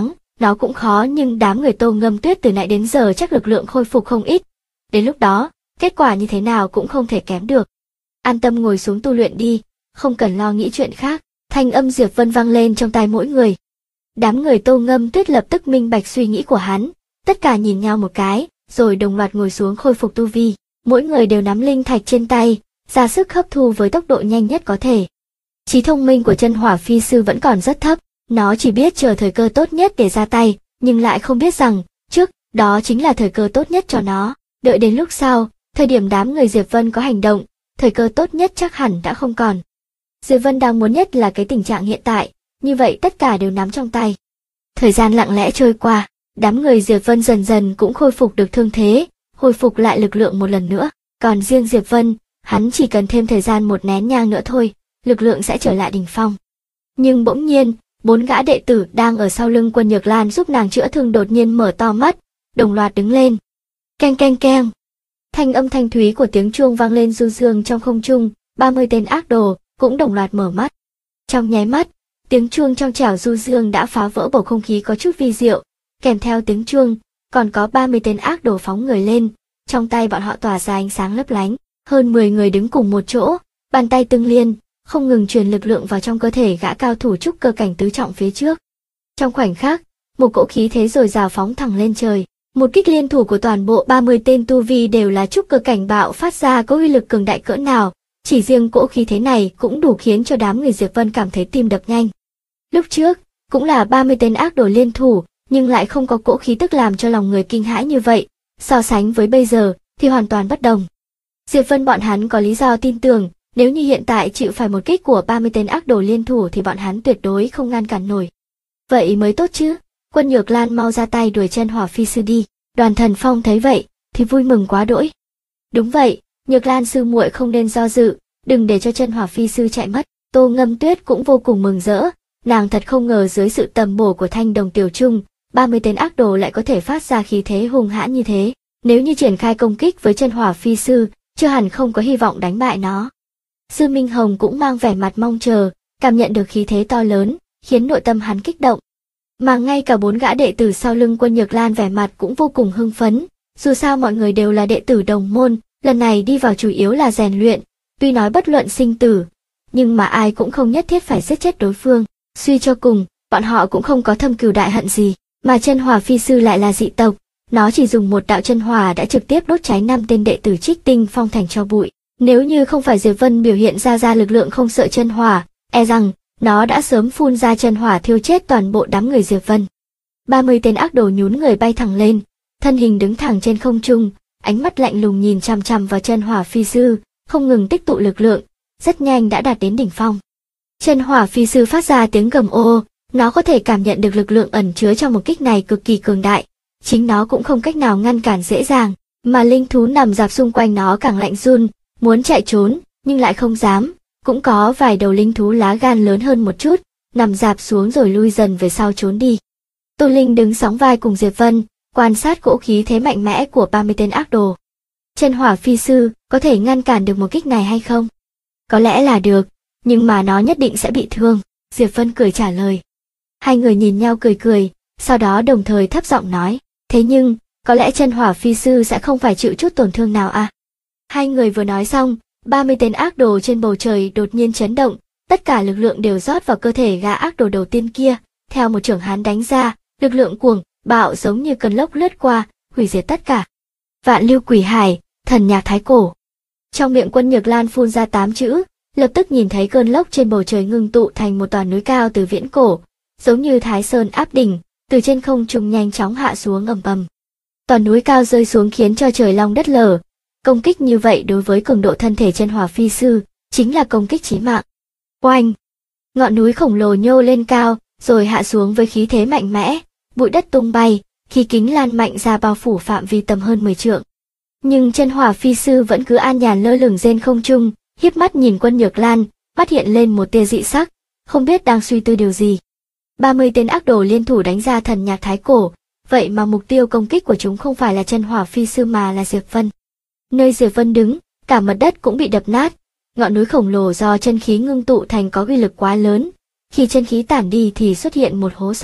nó cũng khó, nhưng đám người Tô Ngâm Tuyết từ nãy đến giờ chắc lực lượng khôi phục không ít. Đến lúc đó, kết quả như thế nào cũng không thể kém được. An tâm ngồi xuống tu luyện đi, không cần lo nghĩ chuyện khác. Thanh âm Diệp Vân vang lên trong tai mỗi người. Đám người Tô Ngâm Tuyết lập tức minh bạch suy nghĩ của hắn, tất cả nhìn nhau một cái, rồi đồng loạt ngồi xuống khôi phục tu vi. Mỗi người đều nắm linh thạch trên tay, ra sức hấp thu với tốc độ nhanh nhất có thể. Trí thông minh của Chân Hỏa Phi Sư vẫn còn rất thấp, nó chỉ biết chờ thời cơ tốt nhất để ra tay, nhưng lại không biết rằng, trước đó chính là thời cơ tốt nhất cho nó. Đợi đến lúc sau, thời điểm đám người Diệp Vân có hành động, thời cơ tốt nhất chắc hẳn đã không còn. Diệp Vân đang muốn nhất là cái tình trạng hiện tại, như vậy tất cả đều nắm trong tay. Thời gian lặng lẽ trôi qua, đám người Diệp Vân dần dần cũng khôi phục được thương thế, hồi phục lại lực lượng một lần nữa. Còn riêng Diệp Vân, hắn chỉ cần thêm thời gian một nén nhang nữa thôi, lực lượng sẽ trở lại đỉnh phong. Nhưng bỗng nhiên, 4 gã đệ tử đang ở sau lưng Quân Nhược Lan giúp nàng chữa thương đột nhiên mở to mắt, đồng loạt đứng lên. Keng keng keng. Thanh âm thanh thúy của tiếng chuông vang lên du dương trong không trung, 30 tên ác đồ cũng đồng loạt mở mắt. Trong nháy mắt, tiếng chuông trong trẻo du dương đã phá vỡ bầu không khí có chút vi diệu, kèm theo tiếng chuông, còn có 30 tên ác đồ phóng người lên, trong tay bọn họ tỏa ra ánh sáng lấp lánh, hơn 10 người đứng cùng một chỗ, bàn tay tương liên, không ngừng truyền lực lượng vào trong cơ thể gã cao thủ trúc cơ cảnh tứ trọng phía trước. Trong khoảnh khắc, một cỗ khí thế dồi dào phóng thẳng lên trời, một kích liên thủ của toàn bộ 30 tên tu vi đều là trúc cơ cảnh bạo phát ra có uy lực cường đại cỡ nào, chỉ riêng cỗ khí thế này cũng đủ khiến cho đám người Diệp Vân cảm thấy tim đập nhanh. Lúc trước, cũng là 30 tên ác đồ liên thủ, nhưng lại không có cỗ khí tức làm cho lòng người kinh hãi như vậy, so sánh với bây giờ thì hoàn toàn bất đồng. Diệp Vân bọn hắn có lý do tin tưởng, nếu như hiện tại chịu phải một kích của 30 tên ác đồ liên thủ thì bọn hắn tuyệt đối không ngăn cản nổi. Vậy mới tốt chứ, Quân Nhược Lan mau ra tay đuổi Chân Hỏa Phi Sư đi. Đoàn Thần Phong thấy vậy thì vui mừng quá đỗi. Đúng vậy, Nhược Lan sư muội không nên do dự, đừng để cho Chân Hỏa Phi Sư chạy mất. Tô Ngâm Tuyết cũng vô cùng mừng rỡ, nàng thật không ngờ dưới sự tầm bổ của Thanh Đồng Tiểu Trung, 30 tên ác đồ lại có thể phát ra khí thế hung hãn như thế. Nếu như triển khai công kích với Chân Hỏa Phi Sư, chưa hẳn không có hy vọng đánh bại nó. Sư Minh Hồng cũng mang vẻ mặt mong chờ, cảm nhận được khí thế to lớn, khiến nội tâm hắn kích động. Mà ngay cả 4 gã đệ tử sau lưng Quân Nhược Lan vẻ mặt cũng vô cùng hưng phấn, dù sao mọi người đều là đệ tử đồng môn, lần này đi vào chủ yếu là rèn luyện, tuy nói bất luận sinh tử, nhưng mà ai cũng không nhất thiết phải giết chết đối phương, suy cho cùng, bọn họ cũng không có thâm cừu đại hận gì, mà Chân Hỏa Phi Sư lại là dị tộc, nó chỉ dùng một đạo chân hỏa đã trực tiếp đốt cháy 5 tên đệ tử Trích Tinh Phong thành tro bụi. Nếu như không phải Diệp Vân biểu hiện ra lực lượng không sợ chân hỏa, e rằng nó đã sớm phun ra chân hỏa thiêu chết toàn bộ đám người Diệp Vân. 30 tên ác đồ nhún người bay thẳng lên, thân hình đứng thẳng trên không trung, ánh mắt lạnh lùng nhìn chằm chằm vào Chân Hỏa Phi Sư, không ngừng tích tụ lực lượng, rất nhanh đã đạt đến đỉnh phong. Chân Hỏa Phi Sư phát ra tiếng gầm ô, nó có thể cảm nhận được lực lượng ẩn chứa trong một kích này cực kỳ cường đại, chính nó cũng không cách nào ngăn cản dễ dàng, mà linh thú nằm dạp xung quanh nó càng lạnh run, muốn chạy trốn, nhưng lại không dám, cũng có vài đầu linh thú lá gan lớn hơn một chút, nằm dạp xuống rồi lui dần về sau trốn đi. Tô Linh đứng sóng vai cùng Diệp Vân, quan sát cỗ khí thế mạnh mẽ của 30 tên ác đồ. Chân Hỏa Phi Sư có thể ngăn cản được một kích này hay không? Có lẽ là được, nhưng mà nó nhất định sẽ bị thương, Diệp Vân cười trả lời. Hai người nhìn nhau cười cười, sau đó đồng thời thấp giọng nói, thế nhưng, có lẽ Chân Hỏa Phi Sư sẽ không phải chịu chút tổn thương nào à? Hai người vừa nói xong, 30 tên ác đồ trên bầu trời đột nhiên chấn động, tất cả lực lượng đều rót vào cơ thể gã ác đồ đầu tiên kia, theo một chưởng hắn đánh ra, lực lượng cuồng bạo giống như cơn lốc lướt qua, hủy diệt tất cả. Vạn Lưu Quỷ Hải, Thần Nhạc Thái Cổ. Trong miệng Quân Nhược Lan phun ra 8 chữ, lập tức nhìn thấy cơn lốc trên bầu trời ngưng tụ thành một tòa núi cao từ viễn cổ, giống như Thái Sơn áp đỉnh, từ trên không trung nhanh chóng hạ xuống ầm ầm. Tòa núi cao rơi xuống khiến cho trời long đất lở. Công kích như vậy đối với cường độ thân thể Chân Hỏa Phi Sư, chính là công kích chí mạng. Oanh! Ngọn núi khổng lồ nhô lên cao, rồi hạ xuống với khí thế mạnh mẽ, bụi đất tung bay, khí kính lan mạnh ra bao phủ phạm vi tầm hơn 10 trượng. Nhưng Chân Hỏa Phi Sư vẫn cứ an nhàn lơ lửng trên không trung, hiếp mắt nhìn Quân Nhược Lan, mắt hiện lên một tia dị sắc, không biết đang suy tư điều gì. 30 tên ác đồ liên thủ đánh ra Thần Nhạc Thái Cổ, vậy mà mục tiêu công kích của chúng không phải là Chân Hỏa Phi Sư mà là Diệp Vân. Nơi Diệp Vân đứng, cả mặt đất cũng bị đập nát, ngọn núi khổng lồ do chân khí ngưng tụ thành có uy lực quá lớn, khi chân khí tản đi thì xuất hiện một hố sâu,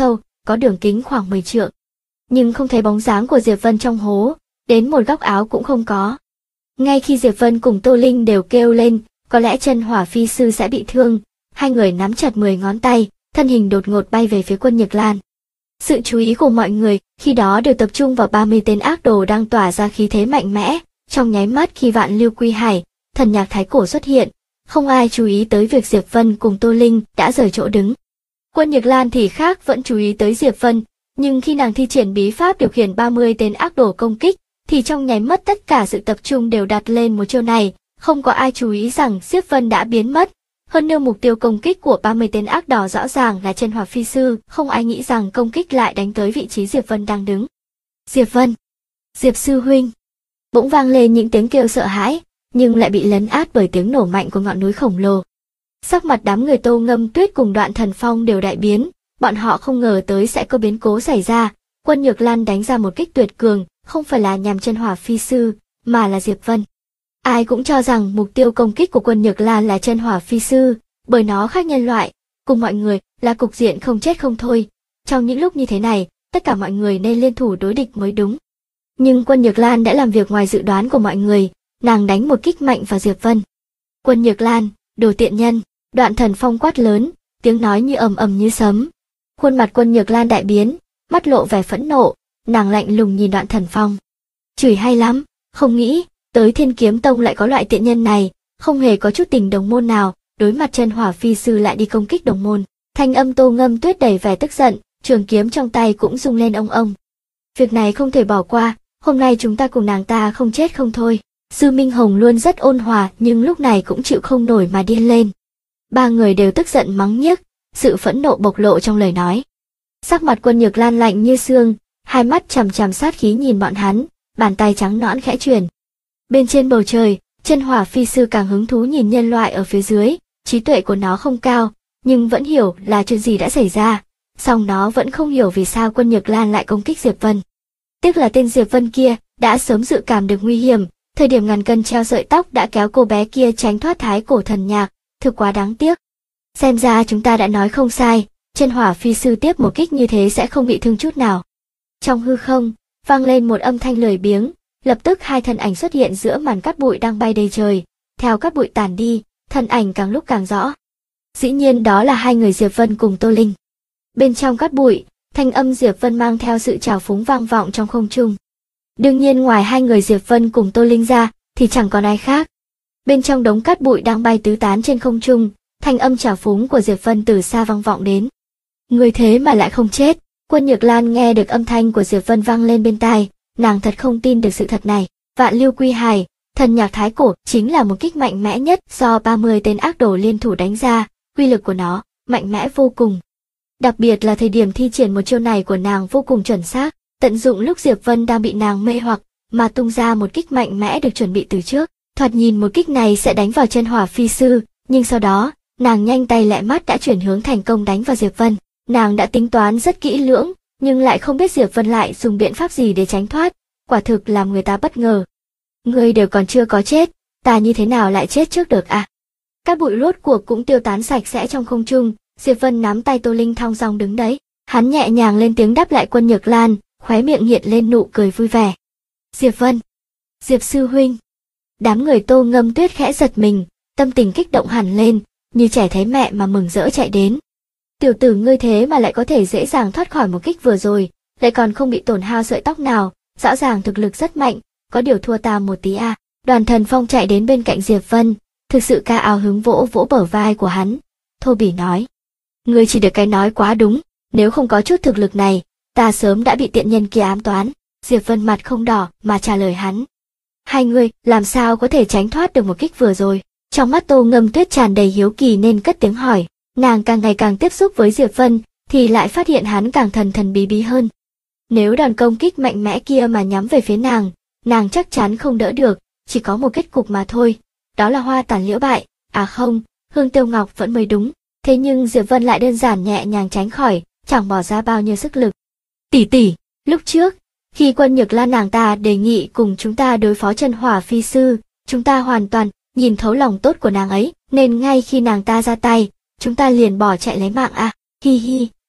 có đường kính khoảng 10 trượng. Nhưng không thấy bóng dáng của Diệp Vân trong hố, đến một góc áo cũng không có. Ngay khi Diệp Vân cùng Tô Linh đều kêu lên, có lẽ chân hỏa phi sư sẽ bị thương, hai người nắm chặt 10 ngón tay, thân hình đột ngột bay về phía Quân Nhược Lan. Sự chú ý của mọi người khi đó đều tập trung vào 30 tên ác đồ đang tỏa ra khí thế mạnh mẽ. Trong nháy mắt khi Vạn Lưu Quy Hải, Thần Nhạc Thái Cổ xuất hiện, không ai chú ý tới việc Diệp Vân cùng Tô Linh đã rời chỗ đứng. Quân Nhược Lan thì khác, vẫn chú ý tới Diệp Vân, nhưng khi nàng thi triển bí pháp điều khiển 30 tên ác đồ công kích, thì trong nháy mắt tất cả sự tập trung đều đặt lên một chiêu này, không có ai chú ý rằng Diệp Vân đã biến mất. Hơn nữa mục tiêu công kích của 30 tên ác đỏ rõ ràng là chân hỏa phi sư, không ai nghĩ rằng công kích lại đánh tới vị trí Diệp Vân đang đứng. Diệp Vân! Diệp sư huynh! Bỗng vang lên những tiếng kêu sợ hãi, nhưng lại bị lấn át bởi tiếng nổ mạnh của ngọn núi khổng lồ. Sắc mặt đám người Tô Ngâm Tuyết cùng Đoạn Thần Phong đều đại biến, bọn họ không ngờ tới sẽ có biến cố xảy ra. Quân Nhược Lan đánh ra một kích tuyệt cường, không phải là nhằm chân hỏa phi sư, mà là Diệp Vân. Ai cũng cho rằng mục tiêu công kích của Quân Nhược Lan là chân hỏa phi sư, bởi nó khác nhân loại, cùng mọi người là cục diện không chết không thôi. Trong những lúc như thế này, tất cả mọi người nên liên thủ đối địch mới đúng. Nhưng Quân Nhược Lan đã làm việc ngoài dự đoán của mọi người, nàng đánh một kích mạnh vào Diệp Vân. Quân Nhược Lan, đồ tiện nhân! Đoạn Thần Phong quát lớn, tiếng nói như ầm ầm như sấm. Khuôn mặt Quân Nhược Lan đại biến, mắt lộ vẻ phẫn nộ, nàng lạnh lùng nhìn Đoạn Thần Phong. Chửi hay lắm, không nghĩ tới Thiên Kiếm Tông lại có loại tiện nhân này, không hề có chút tình đồng môn nào, đối mặt chân hỏa phi sư lại đi công kích đồng môn. Thanh âm Tô Ngâm Tuyết đầy vẻ tức giận, trường kiếm trong tay cũng rung lên ông ông. Việc này không thể bỏ qua, hôm nay chúng ta cùng nàng ta không chết không thôi. Dư Minh Hồng luôn rất ôn hòa nhưng lúc này cũng chịu không nổi mà điên lên. Ba người đều tức giận mắng nhiếc, sự phẫn nộ bộc lộ trong lời nói. Sắc mặt Quân Nhược Lan lạnh như xương, hai mắt chằm chằm sát khí nhìn bọn hắn, bàn tay trắng nõn khẽ chuyển. Bên trên bầu trời, chân hỏa phi sư càng hứng thú nhìn nhân loại ở phía dưới, trí tuệ của nó không cao, nhưng vẫn hiểu là chuyện gì đã xảy ra, song nó vẫn không hiểu vì sao Quân Nhược Lan lại công kích Diệp Vân. Tiếc là tên Diệp Vân kia đã sớm dự cảm được nguy hiểm, thời điểm ngàn cân treo sợi tóc đã kéo cô bé kia tránh thoát Thái Cổ Thần Nhạc, thực quá đáng tiếc. Xem ra chúng ta đã nói không sai, chân hỏa phi sư tiếp một kích như thế sẽ không bị thương chút nào. Trong hư không, vang lên một âm thanh lười biếng, lập tức hai thân ảnh xuất hiện giữa màn cát bụi đang bay đầy trời, theo cát bụi tàn đi, thân ảnh càng lúc càng rõ. Dĩ nhiên đó là hai người Diệp Vân cùng Tô Linh. Bên trong cát bụi, thanh âm Diệp Vân mang theo sự trào phúng vang vọng trong không trung. Đương nhiên ngoài hai người Diệp Vân cùng Tô Linh ra, thì chẳng còn ai khác. Bên trong đống cát bụi đang bay tứ tán trên không trung, thanh âm trào phúng của Diệp Vân từ xa vang vọng đến. Người thế mà lại không chết. Quân Nhược Lan nghe được âm thanh của Diệp Vân vang lên bên tai, nàng thật không tin được sự thật này. Vạn Lưu Quy Hải, Thần Nhạc Thái Cổ chính là một kích mạnh mẽ nhất do 30 tên ác đồ liên thủ đánh ra, uy lực của nó mạnh mẽ vô cùng. Đặc biệt là thời điểm thi triển một chiêu này của nàng vô cùng chuẩn xác, tận dụng lúc Diệp Vân đang bị nàng mê hoặc mà tung ra một kích mạnh mẽ được chuẩn bị từ trước. Thoạt nhìn một kích này sẽ đánh vào chân hỏa phi sư, nhưng sau đó, nàng nhanh tay lẹ mắt đã chuyển hướng thành công đánh vào Diệp Vân. Nàng đã tính toán rất kỹ lưỡng, nhưng lại không biết Diệp Vân lại dùng biện pháp gì để tránh thoát, quả thực làm người ta bất ngờ. Ngươi đều còn chưa có chết, ta như thế nào lại chết trước được à? Các bụi rốt cuộc cũng tiêu tán sạch sẽ trong không trung, Diệp Vân nắm tay Tô Linh thong dong đứng đấy. Hắn nhẹ nhàng lên tiếng đáp lại Quân Nhược Lan, khóe miệng hiện lên nụ cười vui vẻ. Diệp Vân! Diệp sư huynh! Đám người Tô Ngâm Tuyết khẽ giật mình, tâm tình kích động hẳn lên, như trẻ thấy mẹ mà mừng rỡ chạy đến. Tiểu tử ngươi thế mà lại có thể dễ dàng thoát khỏi một kích vừa rồi, lại còn không bị tổn hao sợi tóc nào, rõ ràng thực lực rất mạnh, có điều thua ta một tí à. Đoàn Thần Phong chạy đến bên cạnh Diệp Vân, thực sự ca áo hứng vỗ vỗ bờ vai của hắn, thô bỉ nói. Ngươi chỉ được cái nói quá đúng, nếu không có chút thực lực này, ta sớm đã bị tiện nhân kia ám toán. Diệp Vân mặt không đỏ mà trả lời hắn. Hai người làm sao có thể tránh thoát được một kích vừa rồi? Trong mắt Tô Ngâm Tuyết tràn đầy hiếu kỳ nên cất tiếng hỏi. Nàng càng ngày càng tiếp xúc với Diệp Vân, thì lại phát hiện hắn càng thần thần bí bí hơn. Nếu đòn công kích mạnh mẽ kia mà nhắm về phía nàng chắc chắn không đỡ được, chỉ có một kết cục mà thôi, đó là hoa tàn liễu bại, à không, Hương Tiêu Ngọc vẫn mới đúng. Thế nhưng Diệp Vân lại đơn giản nhẹ nhàng tránh khỏi, chẳng bỏ ra bao nhiêu sức lực. Tỷ tỷ, lúc trước, khi Quân Nhược Lan nàng ta đề nghị cùng chúng ta đối phó chân hỏa phi sư, chúng ta hoàn toàn nhìn thấu lòng tốt của nàng ấy, nên ngay khi nàng ta ra tay, chúng ta liền bỏ chạy lấy mạng à. Hi hi,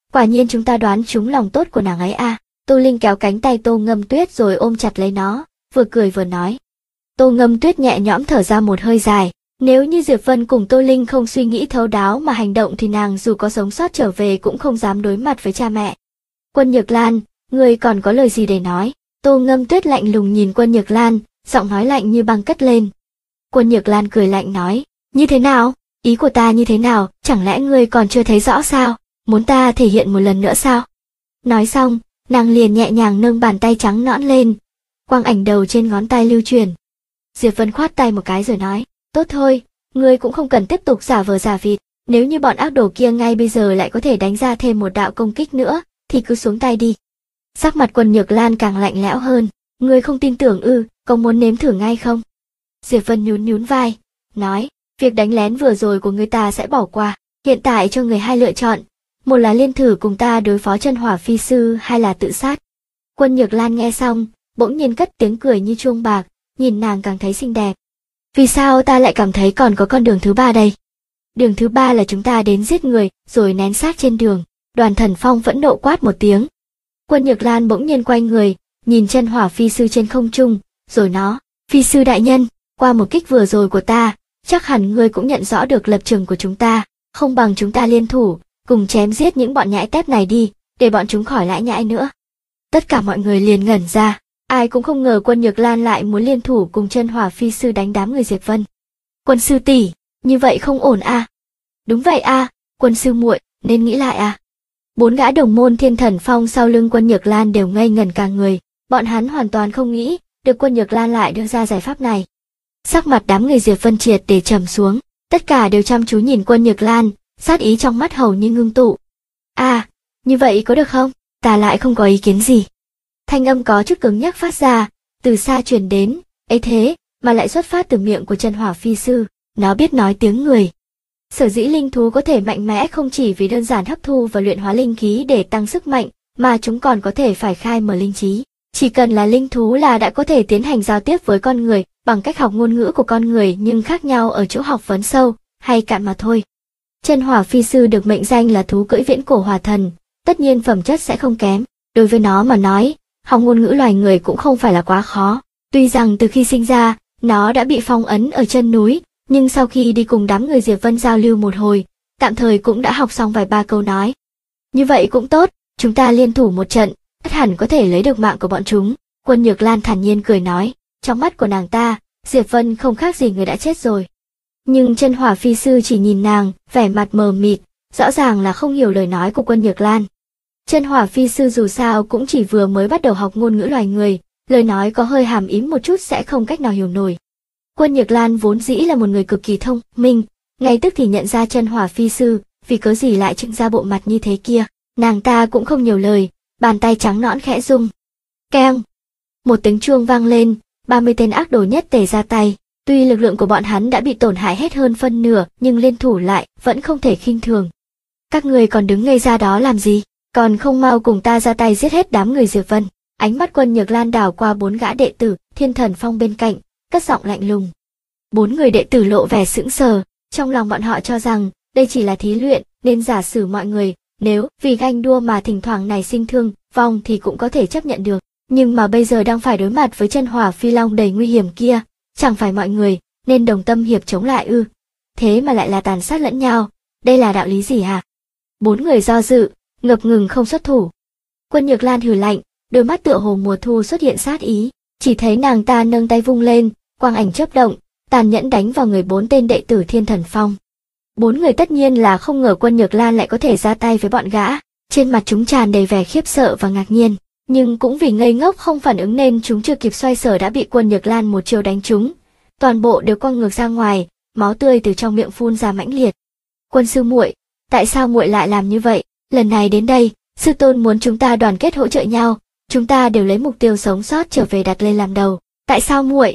Quả nhiên chúng ta đoán trúng lòng tốt của nàng ấy à. Tô Linh kéo cánh tay Tô Ngâm Tuyết rồi ôm chặt lấy nó, vừa cười vừa nói. Tô Ngâm Tuyết nhẹ nhõm thở ra một hơi dài. Nếu như Diệp Vân cùng Tô Linh không suy nghĩ thấu đáo mà hành động thì nàng dù có sống sót trở về cũng không dám đối mặt với cha mẹ. Quân Nhược Lan, ngươi còn có lời gì để nói? Tô Ngâm Tuyết lạnh lùng nhìn Quân Nhược Lan, giọng nói lạnh như băng cất lên. Quân Nhược Lan cười lạnh nói, như thế nào? Ý của ta như thế nào, chẳng lẽ ngươi còn chưa thấy rõ sao? Muốn ta thể hiện một lần nữa sao? Nói xong, nàng liền nhẹ nhàng nâng bàn tay trắng nõn lên, quang ảnh đầu trên ngón tay lưu truyền. Diệp Vân khoát tay một cái rồi nói, tốt thôi, ngươi cũng không cần tiếp tục giả vờ giả vịt, nếu như bọn ác đồ kia ngay bây giờ lại có thể đánh ra thêm một đạo công kích nữa, thì cứ xuống tay đi. Sắc mặt Quân Nhược Lan càng lạnh lẽo hơn, ngươi không tin tưởng ư, có muốn nếm thử ngay không? Diệp Vân nhún nhún vai, nói, việc đánh lén vừa rồi của ngươi ta sẽ bỏ qua, hiện tại cho người hai lựa chọn, một là liên thử cùng ta đối phó Chân Hỏa Phi Sư hay là tự sát. Quân Nhược Lan nghe xong, bỗng nhiên cất tiếng cười như chuông bạc, nhìn nàng càng thấy xinh đẹp. Vì sao ta lại cảm thấy còn có con đường thứ ba đây? Đường thứ ba là chúng ta đến giết người, rồi nén xác trên đường. Đoàn Thần Phong phẫn nộ quát một tiếng. Quân Nhược Lan bỗng nhiên quay người, nhìn Chân Hỏa Phi Sư trên không trung, rồi nó, Phi Sư đại nhân, qua một kích vừa rồi của ta, chắc hẳn ngươi cũng nhận rõ được lập trường của chúng ta, không bằng chúng ta liên thủ, cùng chém giết những bọn nhãi tép này đi, để bọn chúng khỏi lãi nhãi nữa. Tất cả mọi người liền ngẩn ra, ai cũng không ngờ Quân Nhược Lan lại muốn liên thủ cùng Chân Hỏa Phi Sư đánh đám người Diệp Vân. Quân sư tỷ, như vậy không ổn à? Đúng vậy à, Quân sư muội, nên nghĩ lại à? Bốn gã đồng môn Thiên Thần Phong sau lưng Quân Nhược Lan đều ngây ngẩn cả người, bọn hắn hoàn toàn không nghĩ được Quân Nhược Lan lại đưa ra giải pháp này. Sắc mặt đám người Diệp Vân triệt để trầm xuống, tất cả đều chăm chú nhìn Quân Nhược Lan, sát ý trong mắt hầu như ngưng tụ. À, như vậy có được không? Ta lại không có ý kiến gì. Thanh âm có chút cứng nhắc phát ra, từ xa truyền đến, ấy thế, mà lại xuất phát từ miệng của Chân Hỏa Phi Sư, nó biết nói tiếng người. Sở dĩ linh thú có thể mạnh mẽ không chỉ vì đơn giản hấp thu và luyện hóa linh khí để tăng sức mạnh, mà chúng còn có thể phải khai mở linh trí. Chỉ cần là linh thú là đã có thể tiến hành giao tiếp với con người bằng cách học ngôn ngữ của con người, nhưng khác nhau ở chỗ học vấn sâu hay cạn mà thôi. Chân Hỏa Phi Sư được mệnh danh là thú cưỡi viễn cổ hỏa thần, tất nhiên phẩm chất sẽ không kém. Đối với nó mà nói, học ngôn ngữ loài người cũng không phải là quá khó. Tuy rằng từ khi sinh ra, nó đã bị phong ấn ở chân núi, nhưng sau khi đi cùng đám người Diệp Vân giao lưu một hồi, tạm thời cũng đã học xong vài ba câu nói. Như vậy cũng tốt, chúng ta liên thủ một trận, ắt hẳn có thể lấy được mạng của bọn chúng. Quân Nhược Lan thản nhiên cười nói, trong mắt của nàng ta, Diệp Vân không khác gì người đã chết rồi. Nhưng Chân Hỏa Phi Sư chỉ nhìn nàng, vẻ mặt mờ mịt, rõ ràng là không hiểu lời nói của Quân Nhược Lan. Chân Hỏa Phi Sư dù sao cũng chỉ vừa mới bắt đầu học ngôn ngữ loài người, lời nói có hơi hàm ý một chút sẽ không cách nào hiểu nổi. Quân Nhược Lan vốn dĩ là một người cực kỳ thông minh, ngay tức thì nhận ra Chân Hỏa Phi Sư, vì cớ gì lại trưng ra bộ mặt như thế kia. Nàng ta cũng không nhiều lời, bàn tay trắng nõn khẽ rung. Keng! Một tiếng chuông vang lên, 30 tên ác đồ nhất tề ra tay. Tuy lực lượng của bọn hắn đã bị tổn hại hết hơn phân nửa, nhưng liên thủ lại vẫn không thể khinh thường. Các người còn đứng ngây ra đó làm gì? Còn không mau cùng ta ra tay giết hết đám người Diệp Vân. Ánh mắt Quân Nhược Lan đảo qua bốn gã đệ tử Thiên Thần Phong bên cạnh, cất giọng lạnh lùng. Bốn người đệ tử lộ vẻ sững sờ, trong lòng bọn họ cho rằng đây chỉ là thí luyện, nên giả sử mọi người nếu vì ganh đua mà thỉnh thoảng nảy sinh thương vong thì cũng có thể chấp nhận được. Nhưng mà bây giờ đang phải đối mặt với Chân Hỏa Phi Long đầy nguy hiểm kia, chẳng phải mọi người nên đồng tâm hiệp chống lại ư? Thế mà lại là tàn sát lẫn nhau, đây là đạo lý gì hả? Bốn người do dự, ngập ngừng không xuất thủ. Quân Nhược Lan hừ lạnh, đôi mắt tựa hồ mùa thu xuất hiện sát ý, chỉ thấy nàng ta nâng tay vung lên, quang ảnh chớp động, tàn nhẫn đánh vào người bốn tên đệ tử Thiên Thần Phong. Bốn người tất nhiên là không ngờ Quân Nhược Lan lại có thể ra tay với bọn gã, trên mặt chúng tràn đầy vẻ khiếp sợ và ngạc nhiên, nhưng cũng vì ngây ngốc không phản ứng nên chúng chưa kịp xoay sở đã bị Quân Nhược Lan một chiêu đánh trúng, toàn bộ đều quăng ngược ra ngoài, máu tươi từ trong miệng phun ra mãnh liệt. Quân sư muội, tại sao muội lại làm như vậy? Lần này đến đây, sư tôn muốn chúng ta đoàn kết hỗ trợ nhau, chúng ta đều lấy mục tiêu sống sót trở về đặt lên làm đầu. Tại sao muội?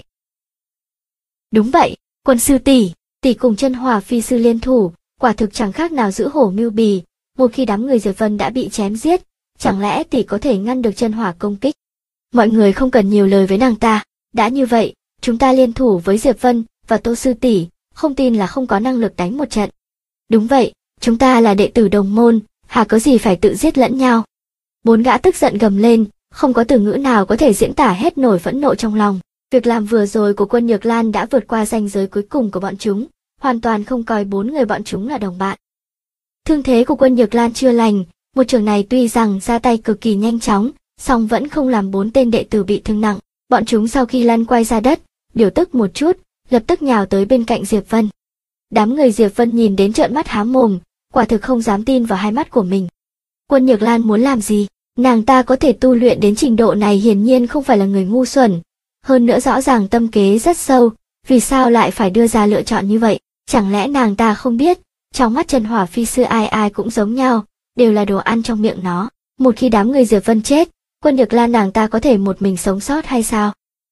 Đúng vậy, Quân sư tỷ cùng Chân Hỏa Phi Sư liên thủ, quả thực chẳng khác nào giữ hổ mưu bì. Một khi đám người Diệp Vân đã bị chém giết, chẳng lẽ tỷ có thể ngăn được Chân Hỏa công kích? Mọi người không cần nhiều lời với nàng ta. Đã như vậy, chúng ta liên thủ với Diệp Vân và Tô sư tỷ, không tin là không có năng lực đánh một trận. Đúng vậy, chúng ta là đệ tử đồng môn, hà có gì phải tự giết lẫn nhau. Bốn gã tức giận gầm lên, không có từ ngữ nào có thể diễn tả hết nổi phẫn nộ trong lòng. Việc làm vừa rồi của Quân Nhược Lan đã vượt qua ranh giới cuối cùng của bọn chúng, hoàn toàn không coi bốn người bọn chúng là đồng bạn. Thương thế của Quân Nhược Lan chưa lành, một trường này tuy rằng ra tay cực kỳ nhanh chóng, song vẫn không làm bốn tên đệ tử bị thương nặng. Bọn chúng sau khi lăn quay ra đất, điều tức một chút, lập tức nhào tới bên cạnh Diệp Vân. Đám người Diệp Vân nhìn đến trợn mắt há mồm, quả thực không dám tin vào hai mắt của mình. Quân Nhược Lan muốn làm gì? Nàng ta có thể tu luyện đến trình độ này hiển nhiên không phải là người ngu xuẩn. Hơn nữa rõ ràng tâm kế rất sâu, vì sao lại phải đưa ra lựa chọn như vậy? Chẳng lẽ nàng ta không biết, trong mắt Chân Hỏa Phi Sư ai ai cũng giống nhau, đều là đồ ăn trong miệng nó. Một khi đám người Diệp Vân chết, Quân Nhược Lan nàng ta có thể một mình sống sót hay sao?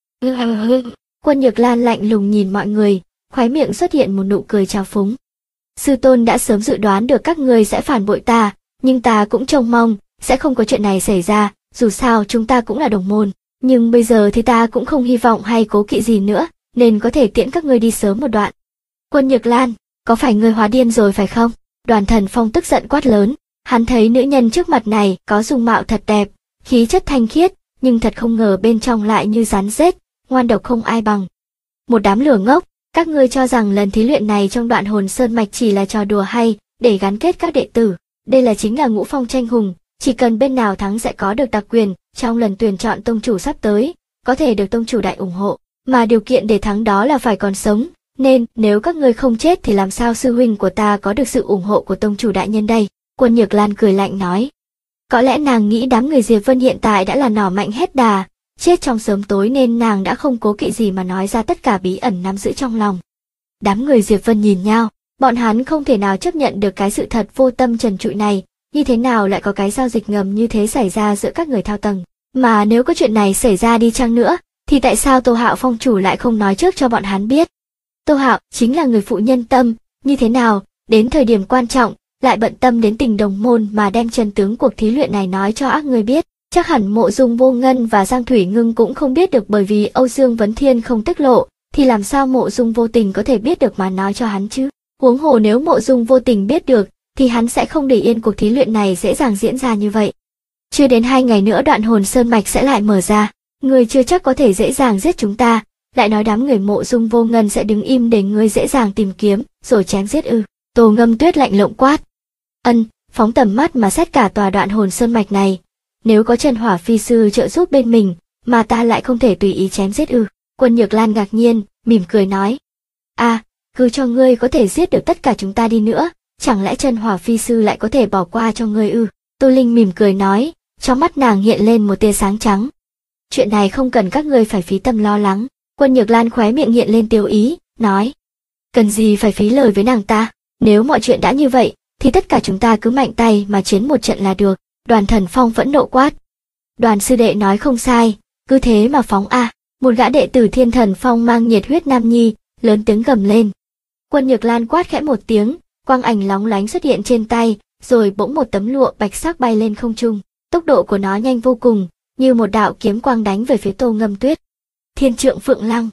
Quân Nhược Lan lạnh lùng nhìn mọi người, khóe miệng xuất hiện một nụ cười trào phúng. Sư tôn đã sớm dự đoán được các ngươi sẽ phản bội ta, nhưng ta cũng trông mong sẽ không có chuyện này xảy ra, dù sao chúng ta cũng là đồng môn. Nhưng bây giờ thì ta cũng không hy vọng hay cố kỵ gì nữa, nên có thể tiễn các ngươi đi sớm một đoạn. Quân Nhược Lan, có phải ngươi hóa điên rồi phải không? Đoàn Thần Phong tức giận quát lớn, hắn thấy nữ nhân trước mặt này có dung mạo thật đẹp, khí chất thanh khiết, nhưng thật không ngờ bên trong lại như rắn rết, ngoan độc không ai bằng. Một đám lừa ngốc, các ngươi cho rằng lần thí luyện này trong Đoạn Hồn Sơn Mạch chỉ là trò đùa hay, để gắn kết các đệ tử. Đây là chính là ngũ phong tranh hùng, chỉ cần bên nào thắng sẽ có được đặc quyền, trong lần tuyển chọn tông chủ sắp tới, có thể được tông chủ đại ủng hộ, mà điều kiện để thắng đó là phải còn sống, nên nếu các ngươi không chết thì làm sao sư huynh của ta có được sự ủng hộ của tông chủ đại nhân đây? Quân Nhược Lan cười lạnh nói. Có lẽ nàng nghĩ đám người Diệp Vân hiện tại đã là nỏ mạnh hết đà, chết trong sớm tối nên nàng đã không cố kỵ gì mà nói ra tất cả bí ẩn nắm giữ trong lòng. Đám người Diệp Vân nhìn nhau, bọn hắn không thể nào chấp nhận được cái sự thật vô tâm trần trụi này, như thế nào lại có cái giao dịch ngầm như thế xảy ra giữa các người thao tầng. Mà nếu có chuyện này xảy ra đi chăng nữa, thì tại sao Tô Hạo phong chủ lại không nói trước cho bọn hắn biết? Tô Hạo chính là người phụ nhân tâm, như thế nào, đến thời điểm quan trọng, lại bận tâm đến tình đồng môn mà đem chân tướng cuộc thí luyện này nói cho ác người biết. Chắc hẳn Mộ Dung Vô Ngân và Giang Thủy Ngưng cũng không biết được, bởi vì Âu Dương Vấn Thiên không tiết lộ, thì làm sao Mộ Dung Vô Tình có thể biết được mà nói cho hắn chứ? Huống hồ nếu Mộ Dung Vô Tình biết được, thì hắn sẽ không để yên cuộc thí luyện này dễ dàng diễn ra như vậy. Chưa đến 2 ngày nữa Đoạn Hồn Sơn Mạch sẽ lại mở ra, người chưa chắc có thể dễ dàng giết chúng ta, lại nói đám người Mộ Dung Vô Ngân sẽ đứng im để ngươi dễ dàng tìm kiếm, rồi chém giết ư? Tô Ngâm Tuyết lạnh lùng quát. Phóng tầm mắt mà xét cả tòa Đoạn Hồn Sơn Mạch này, nếu có Chân Hỏa Phi Sư trợ giúp bên mình, mà ta lại không thể tùy ý chém giết ư? Quân Nhược Lan ngạc nhiên, mỉm cười nói. Cứ cho ngươi có thể giết được tất cả chúng ta đi nữa, chẳng lẽ Chân Hỏa Phi Sư lại có thể bỏ qua cho ngươi ư? Tô Linh mỉm cười nói, trong mắt nàng hiện lên một tia sáng trắng. Chuyện này không cần các ngươi phải phí tâm lo lắng. Quân Nhược Lan khóe miệng hiện lên tiêu ý, nói. Cần gì phải phí lời với nàng ta, nếu mọi chuyện đã như vậy, thì tất cả chúng ta cứ mạnh tay mà chiến một trận là được. Đoàn Thần Phong vẫn nộ quát. Đoàn sư đệ nói không sai, cứ thế mà phóng a. Một gã đệ tử Thiên Thần Phong mang nhiệt huyết nam nhi, lớn tiếng gầm lên. Quân Nhược Lan quát khẽ một tiếng, quang ảnh lóng lánh xuất hiện trên tay, rồi bỗng một tấm lụa bạch sắc bay lên không trung. Tốc độ của nó nhanh vô cùng, như một đạo kiếm quang đánh về phía Tô Ngâm Tuyết. Thiên Trượng Phượng Lăng.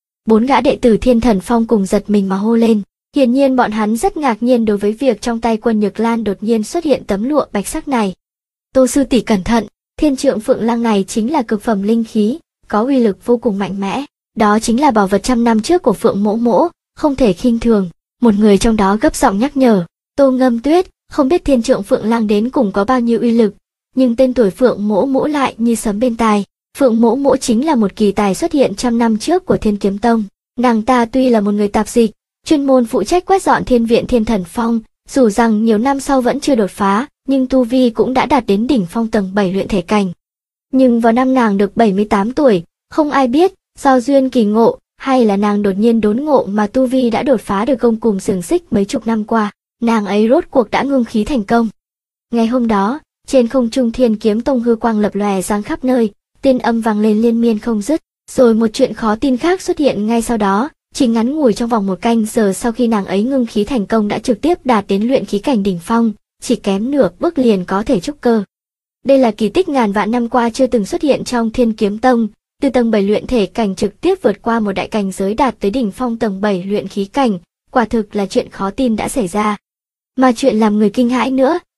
4 gã đệ tử Thiên Thần Phong cùng giật mình mà hô lên. Hiển nhiên bọn hắn rất ngạc nhiên đối với việc trong tay Quân Nhược Lan đột nhiên xuất hiện tấm lụa bạch sắc này. Tô sư tỷ cẩn thận, Thiên Trượng Phượng Lăng này chính là cực phẩm linh khí, có uy lực vô cùng mạnh mẽ. Đó chính là bảo vật trăm năm trước của Phượng Mỗ Mỗ, không thể khinh thường. Một người trong đó gấp giọng nhắc nhở. Tô Ngâm Tuyết không biết Thiên Trượng Phượng Lăng đến cùng có bao nhiêu uy lực, nhưng tên tuổi Phượng Mỗ Mỗ lại như sấm bên tai. Phượng Mỗ Mỗ chính là một kỳ tài xuất hiện trăm năm trước của Thiên Kiếm Tông. Nàng ta tuy là một người tạp dịch, chuyên môn phụ trách quét dọn Thiên Viện Thiên Thần Phong, dù rằng nhiều năm sau vẫn chưa đột phá, nhưng tu vi cũng đã đạt đến đỉnh phong tầng 7 luyện thể cảnh. Nhưng vào năm nàng được 78 tuổi, không ai biết, do duyên kỳ ngộ, hay là nàng đột nhiên đốn ngộ mà tu vi đã đột phá được gông cùm xiềng xích mấy chục năm qua, nàng ấy rốt cuộc đã ngưng khí thành công. Ngày hôm đó, trên không trung Thiên Kiếm Tông hư quang lập lòe giang khắp nơi, tiên âm vang lên liên miên không dứt, rồi một chuyện khó tin khác xuất hiện ngay sau đó. Chỉ ngắn ngủi trong vòng 1 canh giờ sau khi nàng ấy ngưng khí thành công đã trực tiếp đạt đến luyện khí cảnh đỉnh phong, chỉ kém nửa bước liền có thể trúc cơ. Đây là kỳ tích ngàn vạn năm qua chưa từng xuất hiện trong Thiên Kiếm Tông, từ tầng 7 luyện thể cảnh trực tiếp vượt qua một đại cảnh giới đạt tới đỉnh phong tầng 7 luyện khí cảnh, quả thực là chuyện khó tin đã xảy ra. Mà chuyện làm người kinh hãi nữa,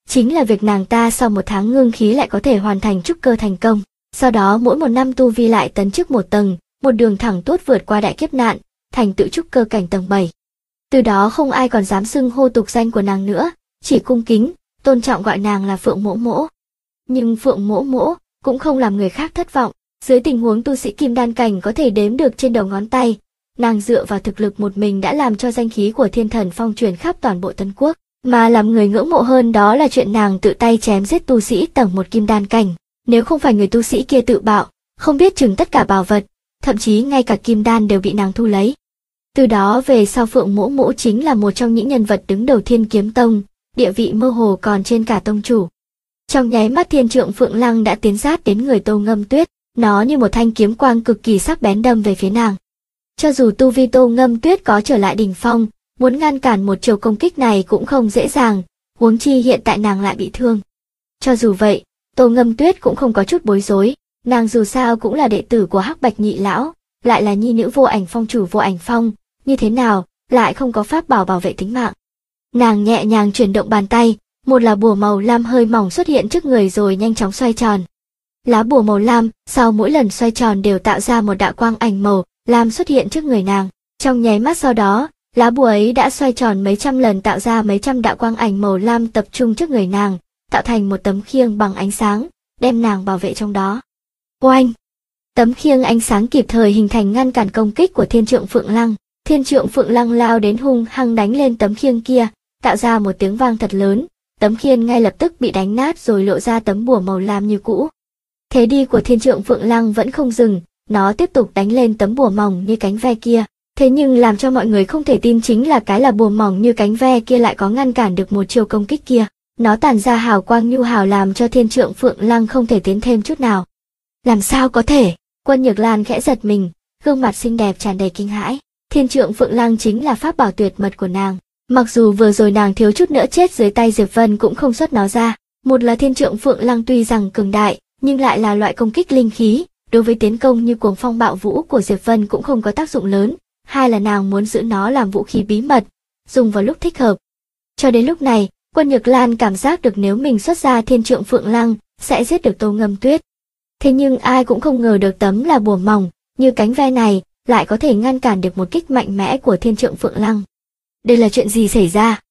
chính là việc nàng ta sau 1 tháng ngưng khí lại có thể hoàn thành trúc cơ thành công. Sau đó mỗi 1 năm tu vi lại tấn chức 1 tầng, một đường thẳng tuốt vượt qua đại kiếp nạn, thành tựu trúc cơ cảnh tầng 7. Từ đó không ai còn dám xưng hô tục danh của nàng nữa, chỉ cung kính, tôn trọng gọi nàng là Phượng Mỗ Mỗ. Nhưng Phượng Mỗ Mỗ cũng không làm người khác thất vọng, dưới tình huống tu sĩ kim đan cảnh có thể đếm được trên đầu ngón tay, nàng dựa vào thực lực một mình đã làm cho danh khí của Thiên Thần Phong truyền khắp toàn bộ Tân Quốc, mà làm người ngưỡng mộ hơn đó là chuyện nàng tự tay chém giết tu sĩ tầng 1 kim đan cảnh. Nếu không phải người tu sĩ kia tự bạo, không biết chừng tất cả bảo vật, thậm chí ngay cả kim đan đều bị nàng thu lấy. Từ đó về sau Phượng Mỗ Mỗ chính là một trong những nhân vật đứng đầu Thiên Kiếm Tông, địa vị mơ hồ còn trên cả tông chủ. Trong nháy mắt Thiên Trượng Phượng Lăng đã tiến sát đến người Tô Ngâm Tuyết, nó như một thanh kiếm quang cực kỳ sắc bén đâm về phía nàng. Cho dù tu vi Tô Ngâm Tuyết có trở lại đỉnh phong, muốn ngăn cản một chiều công kích này cũng không dễ dàng, huống chi hiện tại nàng lại bị thương. Cho dù vậy, Tô Ngâm Tuyết cũng không có chút bối rối, nàng dù sao cũng là đệ tử của Hắc Bạch Nhị lão, lại là nhi nữ Vô Ảnh Phong chủ Vô Ảnh Phong, như thế nào lại không có pháp bảo bảo vệ tính mạng. Nàng nhẹ nhàng chuyển động bàn tay, một lá bùa màu lam hơi mỏng xuất hiện trước người rồi nhanh chóng xoay tròn. Lá bùa màu lam sau mỗi lần xoay tròn đều tạo ra một đạo quang ảnh màu lam xuất hiện trước người nàng. Trong nháy mắt sau đó, lá bùa ấy đã xoay tròn mấy trăm lần tạo ra mấy trăm đạo quang ảnh màu lam tập trung trước người nàng, tạo thành một tấm khiêng bằng ánh sáng, đem nàng bảo vệ trong đó. Oanh! Tấm khiêng ánh sáng kịp thời hình thành ngăn cản công kích của Thiên Trượng Phượng Lăng. Thiên Trượng Phượng Lăng lao đến hung hăng đánh lên tấm khiêng kia, tạo ra một tiếng vang thật lớn, tấm khiêng ngay lập tức bị đánh nát rồi lộ ra tấm bùa màu lam như cũ. Thế đi của Thiên Trượng Phượng Lăng vẫn không dừng, nó tiếp tục đánh lên tấm bùa mỏng như cánh ve kia. Thế nhưng làm cho mọi người không thể tin chính là cái là bùa mỏng như cánh ve kia lại có ngăn cản được một chiều công kích kia. Nó tản ra hào quang nhu hào làm cho Thiên Trượng Phượng Lăng không thể tiến thêm chút nào. Làm sao có thể? Quân Nhược Lan khẽ giật mình, gương mặt xinh đẹp tràn đầy kinh hãi. Thiên Trượng Phượng Lăng chính là pháp bảo tuyệt mật của nàng. Mặc dù vừa rồi nàng thiếu chút nữa chết dưới tay Diệp Vân cũng không xuất nó ra. Một là Thiên Trượng Phượng Lăng tuy rằng cường đại, nhưng lại là loại công kích linh khí, đối với tiến công như Cuồng Phong Bạo Vũ của Diệp Vân cũng không có tác dụng lớn. Hai là nàng muốn giữ nó làm vũ khí bí mật, dùng vào lúc thích hợp. Cho đến lúc này, Quân Nhược Lan cảm giác được nếu mình xuất ra Thiên Trượng Phượng Lăng, sẽ giết được Tô Ngâm Tuyết. Thế nhưng ai cũng không ngờ được tấm là bùa mỏng, như cánh ve này, lại có thể ngăn cản được một kích mạnh mẽ của Thiên Trượng Phượng Lăng. Đây là chuyện gì xảy ra?